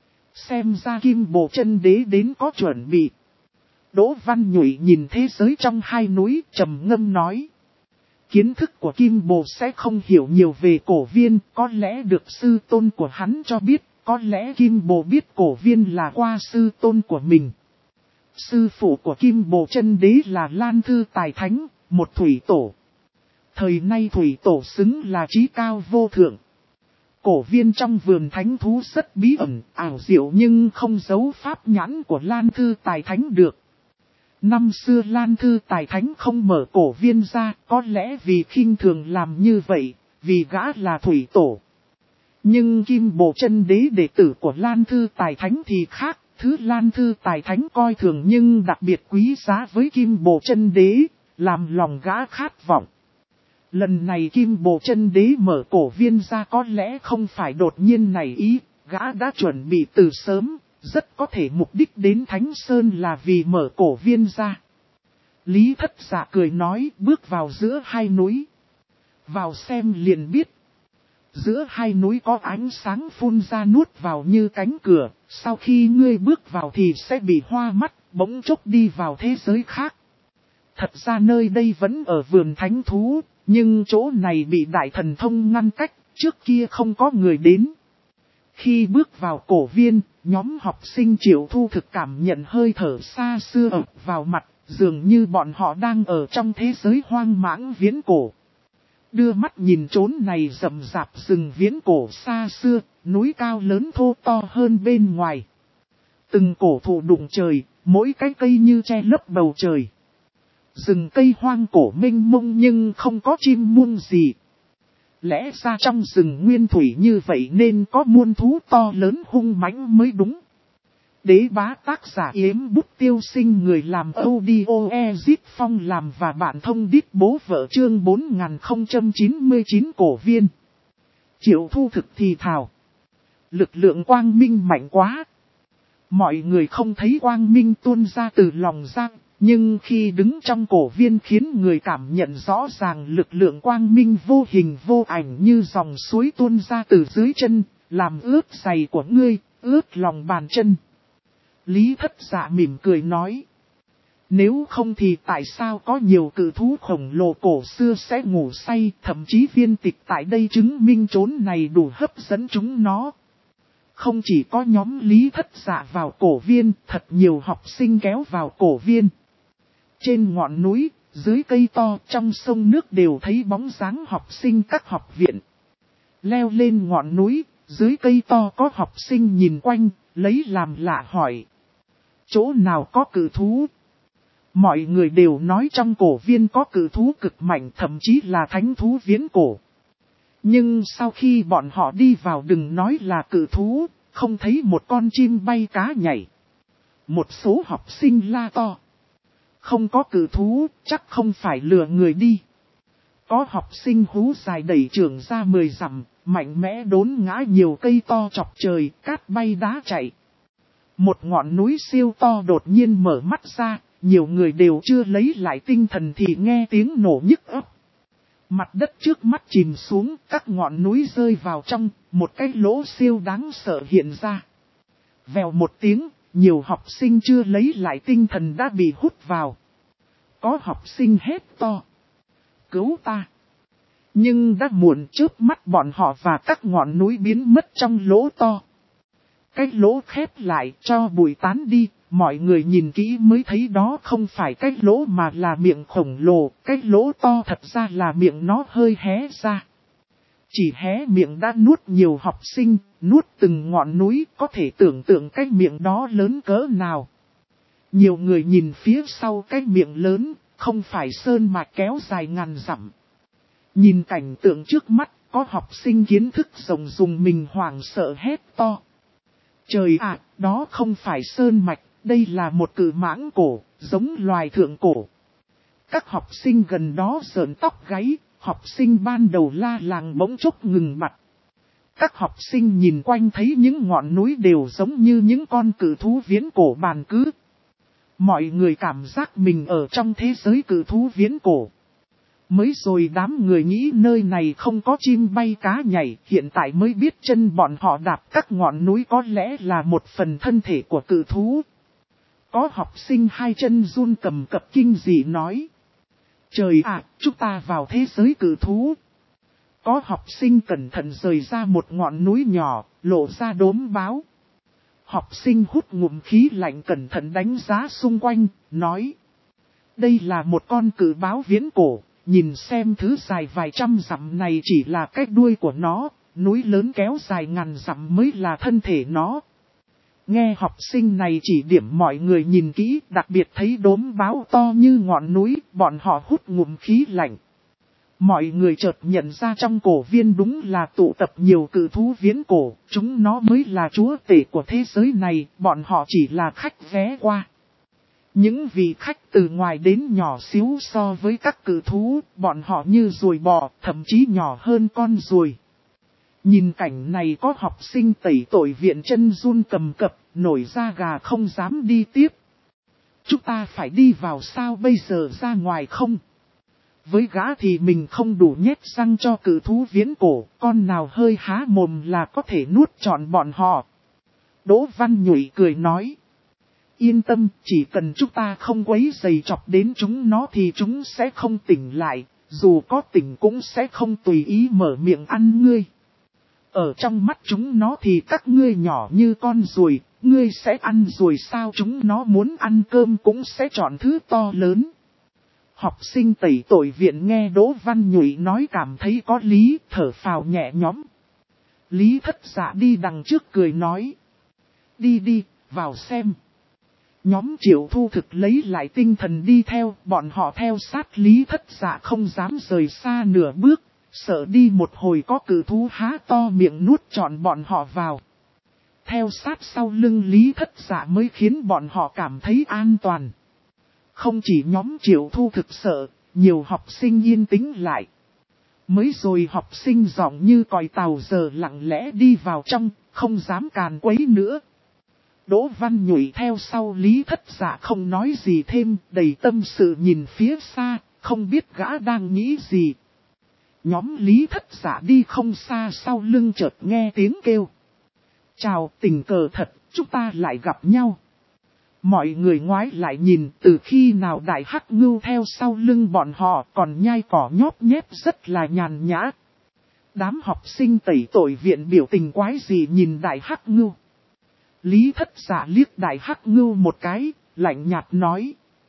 Xem ra Kim Bồ Chân Đế đến có chuẩn bị. Đỗ Văn Nhụy nhìn thế giới trong hai núi, trầm ngâm nói. Kiến thức của Kim Bồ sẽ không hiểu nhiều về cổ viên, có lẽ được sư tôn của hắn cho biết, có lẽ Kim Bồ biết cổ viên là qua sư tôn của mình. Sư phụ của Kim Bồ Chân Đế là Lan Thư Tài Thánh, một thủy tổ. Thời nay thủy tổ xứng là trí cao vô thượng. Cổ viên trong vườn thánh thú rất bí ẩn, ảo diệu nhưng không giấu pháp nhãn của Lan Thư Tài Thánh được. Năm xưa Lan Thư Tài Thánh không mở cổ viên ra, có lẽ vì khinh thường làm như vậy, vì gã là thủy tổ. Nhưng Kim Bồ Chân Đế đệ tử của Lan Thư Tài Thánh thì khác, thứ Lan Thư Tài Thánh coi thường nhưng đặc biệt quý giá với Kim Bồ Chân Đế, làm lòng gã khát vọng. Lần này Kim Bồ Chân Đế mở cổ viên ra có lẽ không phải đột nhiên nảy ý, gã đã chuẩn bị từ sớm, rất có thể mục đích đến Thánh Sơn là vì mở cổ viên ra. Lý Thất Dạ cười nói bước vào giữa hai núi. Vào xem liền biết. Giữa hai núi có ánh sáng phun ra nuốt vào như cánh cửa, sau khi ngươi bước vào thì sẽ bị hoa mắt, bỗng chốc đi vào thế giới khác. Thật ra nơi đây vẫn ở vườn thánh thú, nhưng chỗ này bị đại thần thông ngăn cách, trước kia không có người đến. Khi bước vào cổ viên, nhóm học sinh Triệu Thu thực cảm nhận hơi thở xa xưa ập vào mặt, dường như bọn họ đang ở trong thế giới hoang mãng viễn cổ. Đưa mắt nhìn chốn này rậm rạp rừng viễn cổ xa xưa, núi cao lớn thô to hơn bên ngoài. Từng cổ thụ đụng trời, mỗi cái cây như che lấp bầu trời. Rừng cây hoang cổ mênh mông nhưng không có chim muông gì. Lẽ ra trong rừng nguyên thủy như vậy nên có muôn thú to lớn hung mãnh mới đúng. Đế bá tác giả Yếm Bút Tiêu Sinh, người làm audio Ezit Phong làm và bạn thông đít bố vợ chương 4099 cổ viên. Triệu Thu thực thì thào. Lực lượng quang minh mạnh quá. Mọi người không thấy quang minh tuôn ra từ lòng giang, nhưng khi đứng trong cổ viên khiến người cảm nhận rõ ràng lực lượng quang minh vô hình vô ảnh như dòng suối tuôn ra từ dưới chân, làm ướt giày của ngươi, ướt lòng bàn chân. Lý Thất Dạ mỉm cười nói. Nếu không thì tại sao có nhiều cự thú khổng lồ cổ xưa sẽ ngủ say, thậm chí viên tịch tại đây chứng minh chốn này đủ hấp dẫn chúng nó. Không chỉ có nhóm Lý Thất Dạ vào cổ viên, thật nhiều học sinh kéo vào cổ viên. Trên ngọn núi, dưới cây to, trong sông nước đều thấy bóng dáng học sinh các học viện. Leo lên ngọn núi, dưới cây to có học sinh nhìn quanh, lấy làm lạ hỏi. Chỗ nào có cự thú? Mọi người đều nói trong cổ viên có cự thú cực mạnh, thậm chí là thánh thú viễn cổ. Nhưng sau khi bọn họ đi vào, đừng nói là cự thú, không thấy một con chim bay cá nhảy. Một số học sinh la to. Không có cự thú, chắc không phải lừa người đi. Có học sinh hú dài đẩy trường ra 10 dặm, mạnh mẽ đốn ngã nhiều cây to chọc trời, cát bay đá chạy. Một ngọn núi siêu to đột nhiên mở mắt ra, nhiều người đều chưa lấy lại tinh thần thì nghe tiếng nổ nhức óc. Mặt đất trước mắt chìm xuống, các ngọn núi rơi vào trong, một cái lỗ siêu đáng sợ hiện ra. Vèo một tiếng, nhiều học sinh chưa lấy lại tinh thần đã bị hút vào. Có học sinh hét to. Cứu ta! Nhưng đã muộn, chớp mắt bọn họ và các ngọn núi biến mất trong lỗ to. Cái lỗ khép lại cho bụi tán đi, mọi người nhìn kỹ mới thấy đó không phải cái lỗ mà là miệng khổng lồ, cái lỗ to thật ra là miệng nó hơi hé ra. Chỉ hé miệng đã nuốt nhiều học sinh, nuốt từng ngọn núi, có thể tưởng tượng cái miệng đó lớn cỡ nào. Nhiều người nhìn phía sau cái miệng lớn, không phải sơn mạch kéo dài ngàn dặm. Nhìn cảnh tượng trước mắt, có học sinh kiến thức rộng dùng mình hoảng sợ hét to. Trời ạ, đó không phải sơn mạch, đây là một cự mãng cổ, giống loài thượng cổ. Các học sinh gần đó sởn tóc gáy, học sinh ban đầu la làng bỗng chốc ngừng mặt. Các học sinh nhìn quanh thấy những ngọn núi đều giống như những con cự thú viễn cổ bàn cứ. Mọi người cảm giác mình ở trong thế giới cự thú viễn cổ. Mới rồi đám người nghĩ nơi này không có chim bay cá nhảy, hiện tại mới biết chân bọn họ đạp các ngọn núi có lẽ là một phần thân thể của cự thú. Có học sinh hai chân run cầm cập kinh dị nói. Trời ạ, chúng ta vào thế giới cự thú. Có học sinh cẩn thận rời ra một ngọn núi nhỏ, lộ ra đốm báo. Học sinh hút ngụm khí lạnh cẩn thận đánh giá xung quanh, nói. Đây là một con cự báo viễn cổ, nhìn xem thứ dài vài trăm dặm này chỉ là cái đuôi của nó, núi lớn kéo dài ngàn dặm mới là thân thể nó. Nghe học sinh này chỉ điểm mọi người nhìn kỹ, đặc biệt thấy đốm báo to như ngọn núi, bọn họ hút ngụm khí lạnh. Mọi người chợt nhận ra trong cổ viên đúng là tụ tập nhiều cự thú viễn cổ, chúng nó mới là chúa tể của thế giới này, bọn họ chỉ là khách ghé qua. Những vị khách từ ngoài đến nhỏ xíu so với các cự thú, bọn họ như ruồi bò, thậm chí nhỏ hơn con ruồi. Nhìn cảnh này có học sinh tẩy tội viện chân run cầm cập, nổi da gà không dám đi tiếp. Chúng ta phải đi vào sao bây giờ ra ngoài không? Với gã thì mình không đủ nhét răng cho cự thú viễn cổ, con nào hơi há mồm là có thể nuốt trọn bọn họ. Đỗ Văn Nhụy cười nói. Yên tâm, chỉ cần chúng ta không quấy rầy chọc đến chúng nó thì chúng sẽ không tỉnh lại, dù có tỉnh cũng sẽ không tùy ý mở miệng ăn ngươi. Ở trong mắt chúng nó thì các ngươi nhỏ như con ruồi, ngươi sẽ ăn ruồi sao? Chúng nó muốn ăn cơm cũng sẽ chọn thứ to lớn. Học sinh tẩy tội viện nghe Đỗ Văn Nhụy nói cảm thấy có lý, thở phào nhẹ nhõm. Lý Thất Dạ đi đằng trước cười nói. Đi đi, vào xem. Nhóm Triệu Thu Thực lấy lại tinh thần đi theo, bọn họ theo sát Lý Thất Dạ không dám rời xa nửa bước, sợ đi một hồi có cự thú há to miệng nuốt trọn bọn họ vào. Theo sát sau lưng Lý Thất Dạ mới khiến bọn họ cảm thấy an toàn. Không chỉ nhóm Triệu Thu Thực sợ, nhiều học sinh yên tĩnh lại. Mới rồi học sinh giọng như còi tàu giờ lặng lẽ đi vào trong, không dám càn quấy nữa. Đỗ Văn Nhụy theo sau Lý Thất Dạ không nói gì thêm, đầy tâm sự nhìn phía xa, không biết gã đang nghĩ gì. Nhóm Lý Thất Dạ đi không xa sau lưng chợt nghe tiếng kêu. Chào, tình cờ thật, chúng ta lại gặp nhau. Mọi người ngoái lại nhìn, từ khi nào Đại Hắc Ngưu theo sau lưng bọn họ còn nhai cỏ nhóp nhép rất là nhàn nhã. Đám học sinh tẩy tội viện biểu tình quái gì nhìn Đại Hắc Ngưu. Lý Thất Dạ liếc Đại Hắc Ngưu một cái, lạnh nhạt nói.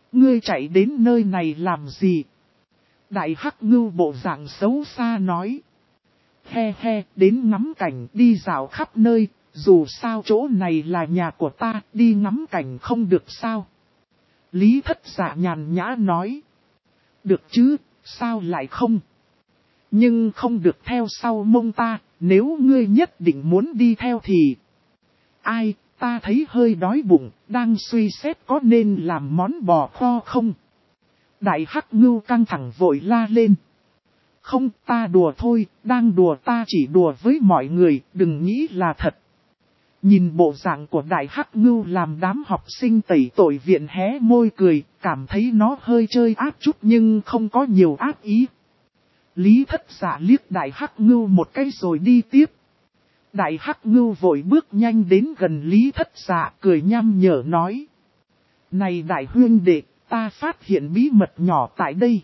Ngươi chạy đến nơi này làm gì? Đại Hắc Ngưu bộ dạng xấu xa nói. He he, đến ngắm cảnh đi dạo khắp nơi, dù sao chỗ này là nhà của ta, đi ngắm cảnh không được sao? Lý Thất Dạ nhàn nhã nói. Được chứ, sao lại không? Nhưng không được theo sau mông ta, nếu ngươi nhất định muốn đi theo thì... Ai, ta thấy hơi đói bụng, đang suy xét có nên làm món bò kho không? Đại Hắc Ngưu căng thẳng vội la lên. Không, ta đùa thôi, đang đùa, ta chỉ đùa với mọi người, đừng nghĩ là thật. Nhìn bộ dạng của Đại Hắc Ngưu làm đám học sinh tẩy tội viện hé môi cười, cảm thấy nó hơi chơi ác chút nhưng không có nhiều ác ý. Lý Thất Dạ liếc Đại Hắc Ngưu một cái rồi đi tiếp. Đại Hắc Ngưu vội bước nhanh đến gần Lý Thất Dạ cười nham nhở nói. Này đại huynh đệ, ta phát hiện bí mật nhỏ tại đây.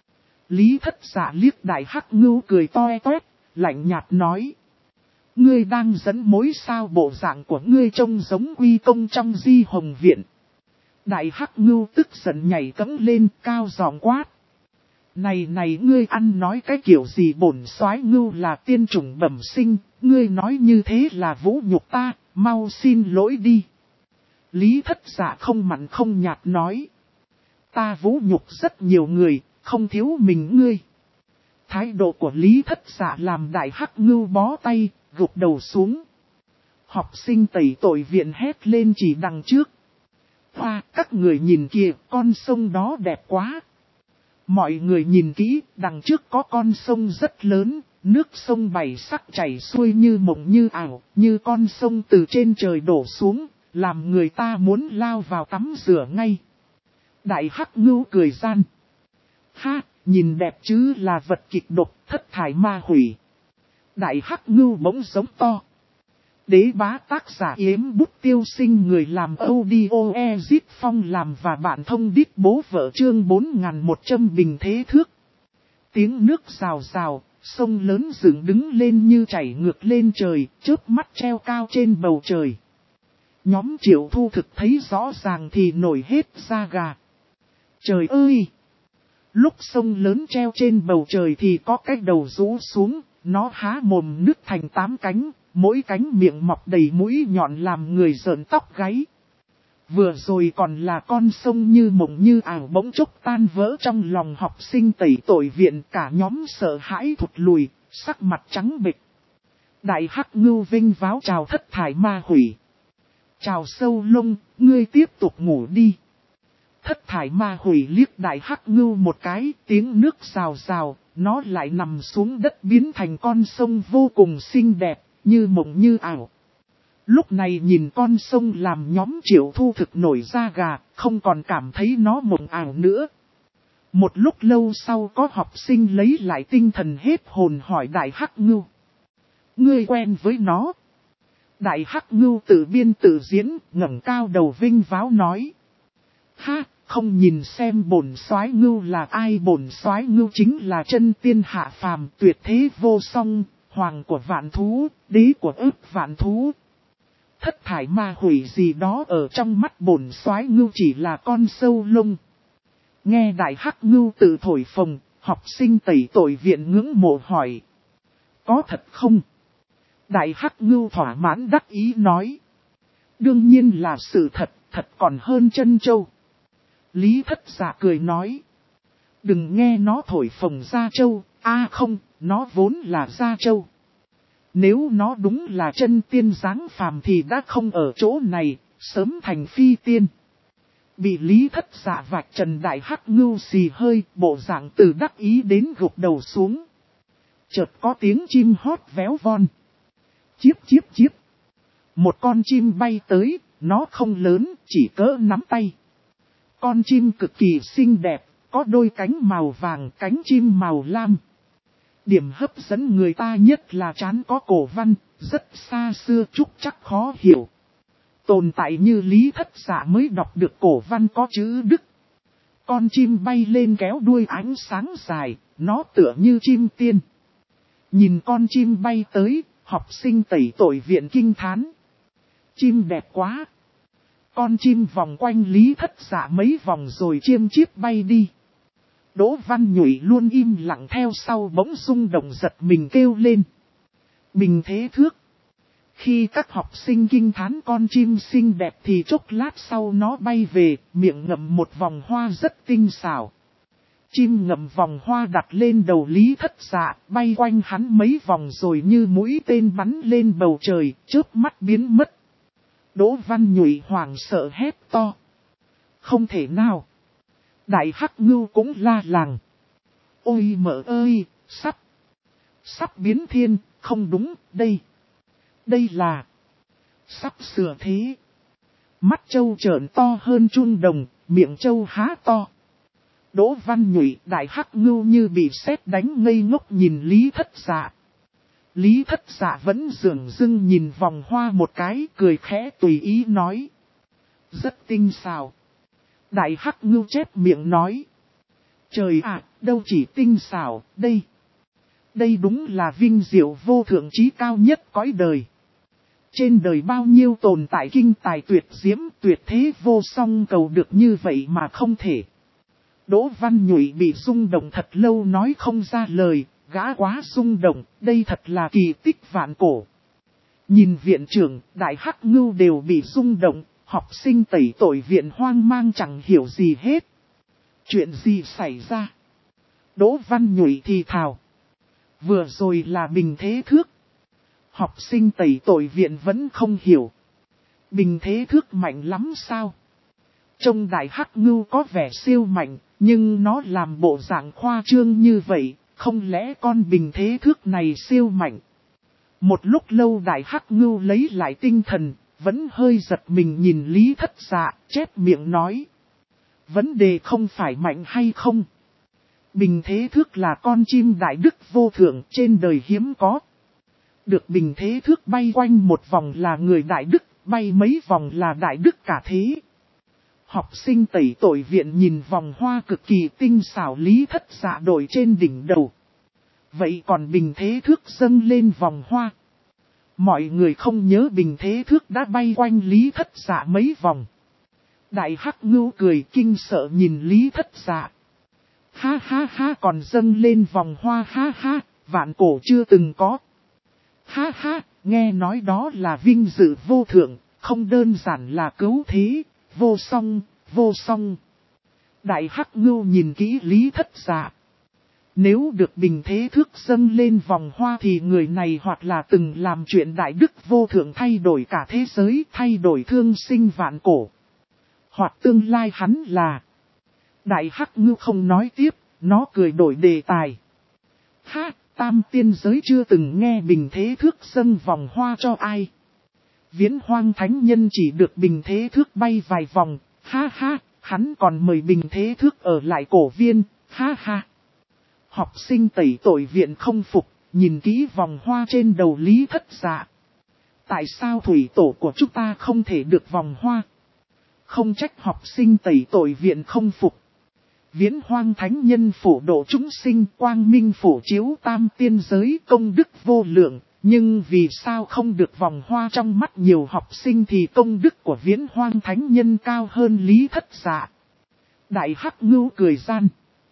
Lý Thất Dạ liếc Đại Hắc Ngưu cười toe toét, lạnh nhạt nói. Ngươi đang dẫn mối sao, bộ dạng của ngươi trông giống Quy Công trong Di Hồng Viện. Đại Hắc Ngưu tức giận nhảy cẫng lên cao giọng quát. Này ngươi ăn nói cái kiểu gì, bổn soái Ngưu là tiên chủng bẩm sinh, ngươi nói như thế là vũ nhục ta, mau xin lỗi đi. Lý Thất Dạ không mặn không nhạt nói. Ta vũ nhục rất nhiều người, không thiếu mình ngươi. Thái độ của Lý Thất Dạ làm Đại Hắc Ngưu bó tay, gục đầu xuống. Học sinh tẩy tội viện hét lên chỉ đằng trước. Hoa, các người nhìn kìa, con sông đó đẹp quá. Mọi người nhìn kỹ, đằng trước có con sông rất lớn, nước sông bảy sắc chảy xuôi như mộng như ảo, như con sông từ trên trời đổ xuống, làm người ta muốn lao vào tắm rửa ngay. Đại Hắc Ngưu cười gian. Ha, nhìn đẹp chứ là vật kịch độc, thất thải ma hủy. Đại Hắc Ngưu bỗng giống to. Đế bá tác giả Yếm Bút Tiêu Sinh, người làm audio Ezit Phong làm và bạn thông đít bố vợ, chương 4100 bình thế thước. Tiếng nước rào rào, sông lớn dựng đứng lên như chảy ngược lên trời, chớp mắt treo cao trên bầu trời. Nhóm Triệu Thu Thực thấy rõ ràng thì nổi hết da gà. Trời ơi! Lúc sông lớn treo trên bầu trời thì có cái đầu rũ xuống, nó há mồm nứt thành 8 cánh. Mỗi cánh miệng mọc đầy mũi nhọn làm người rợn tóc gáy. Vừa rồi còn là con sông như mộng như ảo bỗng chốc tan vỡ trong lòng học sinh tẩy tội viện, cả nhóm sợ hãi thụt lùi, sắc mặt trắng bệch. Đại Hắc Ngưu vinh váo chào thất thải ma hủy. Chào sâu lông, ngươi tiếp tục ngủ đi. Thất thải ma hủy liếc Đại Hắc Ngưu một cái, tiếng nước rào rào, nó lại nằm xuống đất biến thành con sông vô cùng xinh đẹp. Như mộng như ảo. Lúc này nhìn con sông làm nhóm Triệu Thu Thực nổi da gà, không còn cảm thấy nó mộng ảo nữa. Một lúc lâu sau có học sinh lấy lại tinh thần hết hồn hỏi Đại Hắc Ngưu. Ngươi quen với nó? Đại Hắc Ngưu tự biên tự diễn, ngẩng cao đầu vinh váo nói. Ha, không nhìn xem bổn soái Ngưu là ai, bổn soái Ngưu chính là chân tiên hạ phàm, tuyệt thế vô song. Hoàng của vạn thú, đế của ức vạn thú. Thất thải ma hủy gì đó ở trong mắt bổn soái Ngưu chỉ là con sâu lông. Nghe Đại Hắc Ngưu tự thổi phồng, học sinh tẩy tội viện ngưỡng mộ hỏi. Có thật không? Đại Hắc Ngưu thỏa mãn đắc ý nói. Đương nhiên là sự thật, thật còn hơn chân châu. Lý Thất Dạ cười nói. Đừng nghe nó thổi phồng gia châu, không. Nó vốn là gia châu. Nếu nó đúng là chân tiên dáng phàm thì đã không ở chỗ này, sớm thành phi tiên. Bị Lý Thất Dạ vạch trần. Đại Hắc Ngưu xì hơi, bộ dạng từ đắc ý đến gục đầu xuống. Chợt có tiếng chim hót véo von. Chiếp chiếp chiếp. Một con chim bay tới, nó không lớn, chỉ cỡ nắm tay. Con chim cực kỳ xinh đẹp, có đôi cánh màu vàng, cánh chim màu lam. Điểm hấp dẫn người ta nhất là trán có cổ văn, rất xa xưa trúc chắc khó hiểu. Tồn tại như Lý Thất Dạ mới đọc được cổ văn có chữ Đức. Con chim bay lên kéo đuôi ánh sáng dài, nó tựa như chim tiên. Nhìn con chim bay tới, học sinh tẩy tội viện kinh thán. Chim đẹp quá. Con chim vòng quanh Lý Thất Dạ mấy vòng rồi chiêm chiếp bay đi. Đỗ Văn Nhụy luôn im lặng theo sau bỗng rung động giật mình kêu lên. Bình Thế Thước. Khi các học sinh kinh thán con chim xinh đẹp thì chốc lát sau nó bay về, miệng ngậm một vòng hoa rất tinh xảo. Chim ngậm vòng hoa đặt lên đầu Lý Thất Dạ, bay quanh hắn mấy vòng rồi như mũi tên bắn lên bầu trời, chớp mắt biến mất. Đỗ Văn Nhụy hoảng sợ hét to. Không thể nào. Đại Hắc Ngưu cũng la làng. Ôi mợ ơi, sắp biến thiên, không đúng, đây là sắp sửa thế. Mắt trâu trợn to hơn chun đồng, miệng trâu há to. Đỗ Văn Nhụy, Đại Hắc Ngưu như bị sét đánh ngây ngốc nhìn Lý Thất Dạ. Lý Thất Dạ vẫn dửng dưng nhìn vòng hoa một cái, cười khẽ tùy ý nói. Rất tinh xảo. Đại Hắc Ngưu chép miệng nói. Trời ạ, đâu chỉ tinh xảo, đây đúng là vinh diệu vô thượng trí cao nhất cõi đời. Trên đời bao nhiêu tồn tại kinh tài tuyệt diễm, tuyệt thế vô song cầu được như vậy mà không thể. Đỗ Văn Nhụy bị rung động thật lâu nói không ra lời, gã quá rung động, đây thật là kỳ tích vạn cổ. Nhìn viện trưởng, Đại Hắc Ngưu đều bị rung động, học sinh tẩy tội viện hoang mang chẳng hiểu gì hết. Chuyện gì xảy ra? Đỗ Văn Nhụy thì thào. Vừa rồi là Bình Thế Thước. Học sinh tẩy tội viện vẫn không hiểu. Bình Thế Thước mạnh lắm sao? Trông Đại Hắc Ngưu có vẻ siêu mạnh, nhưng nó làm bộ dạng khoa trương như vậy, không lẽ con Bình Thế Thước này siêu mạnh? Một lúc lâu Đại Hắc Ngưu lấy lại tinh thần, vẫn hơi giật mình nhìn Lý Thất Dạ, chép miệng nói. Vấn đề không phải mạnh hay không. Bình Thế Thước là con chim đại đức vô thượng trên đời hiếm có. Được Bình Thế Thước bay quanh một vòng là người đại đức, bay mấy vòng là đại đức cả thế. Học sinh tẩy tội viện nhìn vòng hoa cực kỳ tinh xảo Lý Thất Dạ đội trên đỉnh đầu. Vậy còn Bình Thế Thước dâng lên vòng hoa. Mọi người không nhớ Bình Thế Thước đã bay quanh Lý Thất Dạ mấy vòng. Đại Hắc Ngưu cười kinh sợ nhìn Lý Thất Dạ. Ha ha ha, còn dâng lên vòng hoa, ha ha, vạn cổ chưa từng có. Ha ha, nghe nói đó là vinh dự vô thượng, không đơn giản là cứu thế, vô song. Đại Hắc Ngưu nhìn kỹ Lý Thất Dạ. Nếu được Bình Thế Thước dâng lên vòng hoa thì người này hoặc là từng làm chuyện đại đức vô thượng thay đổi cả thế giới, thay đổi thương sinh vạn cổ. Hoặc tương lai hắn là... Đại Hắc Ngưu không nói tiếp, nó cười đổi đề tài. Ha, tam tiên giới chưa từng nghe Bình Thế Thước dâng vòng hoa cho ai. Viễn Hoang Thánh Nhân chỉ được Bình Thế Thước bay vài vòng, ha ha, hắn còn mời Bình Thế Thước ở lại cổ viên, ha ha. Học sinh tẩy tội viện không phục, nhìn kỹ vòng hoa trên đầu Lý Thất Dạ. Tại sao thủy tổ của chúng ta không thể được vòng hoa? Không trách học sinh tẩy tội viện không phục. Viễn Hoang Thánh Nhân phổ độ chúng sinh, quang minh phổ chiếu tam tiên giới, công đức vô lượng. Nhưng vì sao không được vòng hoa trong mắt nhiều học sinh thì công đức của Viễn Hoang Thánh Nhân cao hơn Lý Thất Dạ? Đại Hắc Ngưu cười gian.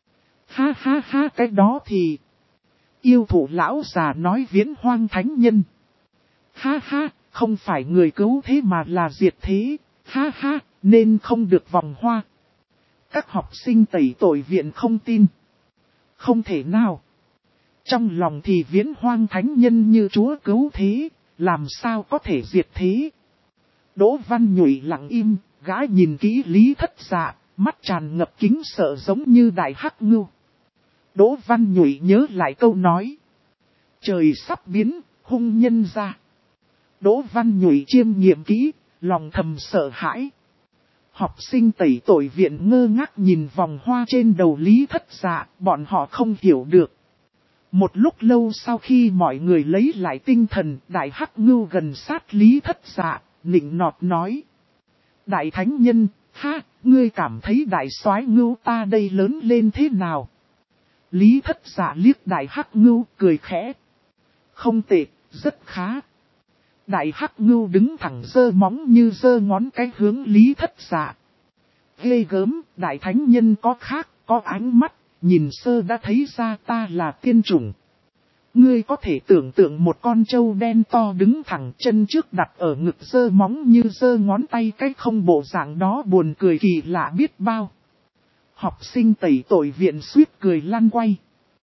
Ha ha ha, cái đó thì... Yêu thủ lão già nói Viễn Hoang Thánh Nhân. Ha ha, không phải người cứu thế mà là diệt thế. Ha ha, nên không được vòng hoa. Các học sinh tẩy tội viện không tin. Không thể nào. Trong lòng thì Viễn Hoang Thánh Nhân như Chúa cứu thế, làm sao có thể diệt thế. Đỗ Văn Nhụy lặng im, gã nhìn kỹ Lý Thất Dạ, mắt tràn ngập kính sợ giống như Đại Hắc Ngưu. Đỗ Văn Nhụy nhớ lại câu nói. Trời sắp biến, hung nhân ra. Đỗ Văn Nhụy chiêm nghiệm kỹ, lòng thầm sợ hãi. Học sinh tẩy tội viện ngơ ngác nhìn vòng hoa trên đầu Lý Thất Dạ, bọn họ không hiểu được. Một lúc lâu sau khi mọi người lấy lại tinh thần, Đại Hắc Ngưu gần sát Lý Thất Dạ, nịnh nọt nói. Đại Thánh Nhân, ha, ngươi cảm thấy Đại Soái Ngưu ta đây lớn lên thế nào? Lý Thất Dạ liếc Đại Hắc Ngưu cười khẽ. Không tệ, rất khá. Đại hắc ngưu đứng thẳng giơ móng như giơ ngón cái hướng Lý Thất Dạ. Ghê gớm, đại thánh nhân có khác, có ánh mắt, nhìn sơ đã thấy ra ta là tiên chủng. Ngươi có thể tưởng tượng một con trâu đen to đứng thẳng chân trước đặt ở ngực giơ móng như giơ ngón tay, cái không bộ dạng đó buồn cười kỳ lạ biết bao. Học sinh tẩy tội viện suýt cười lăn quay.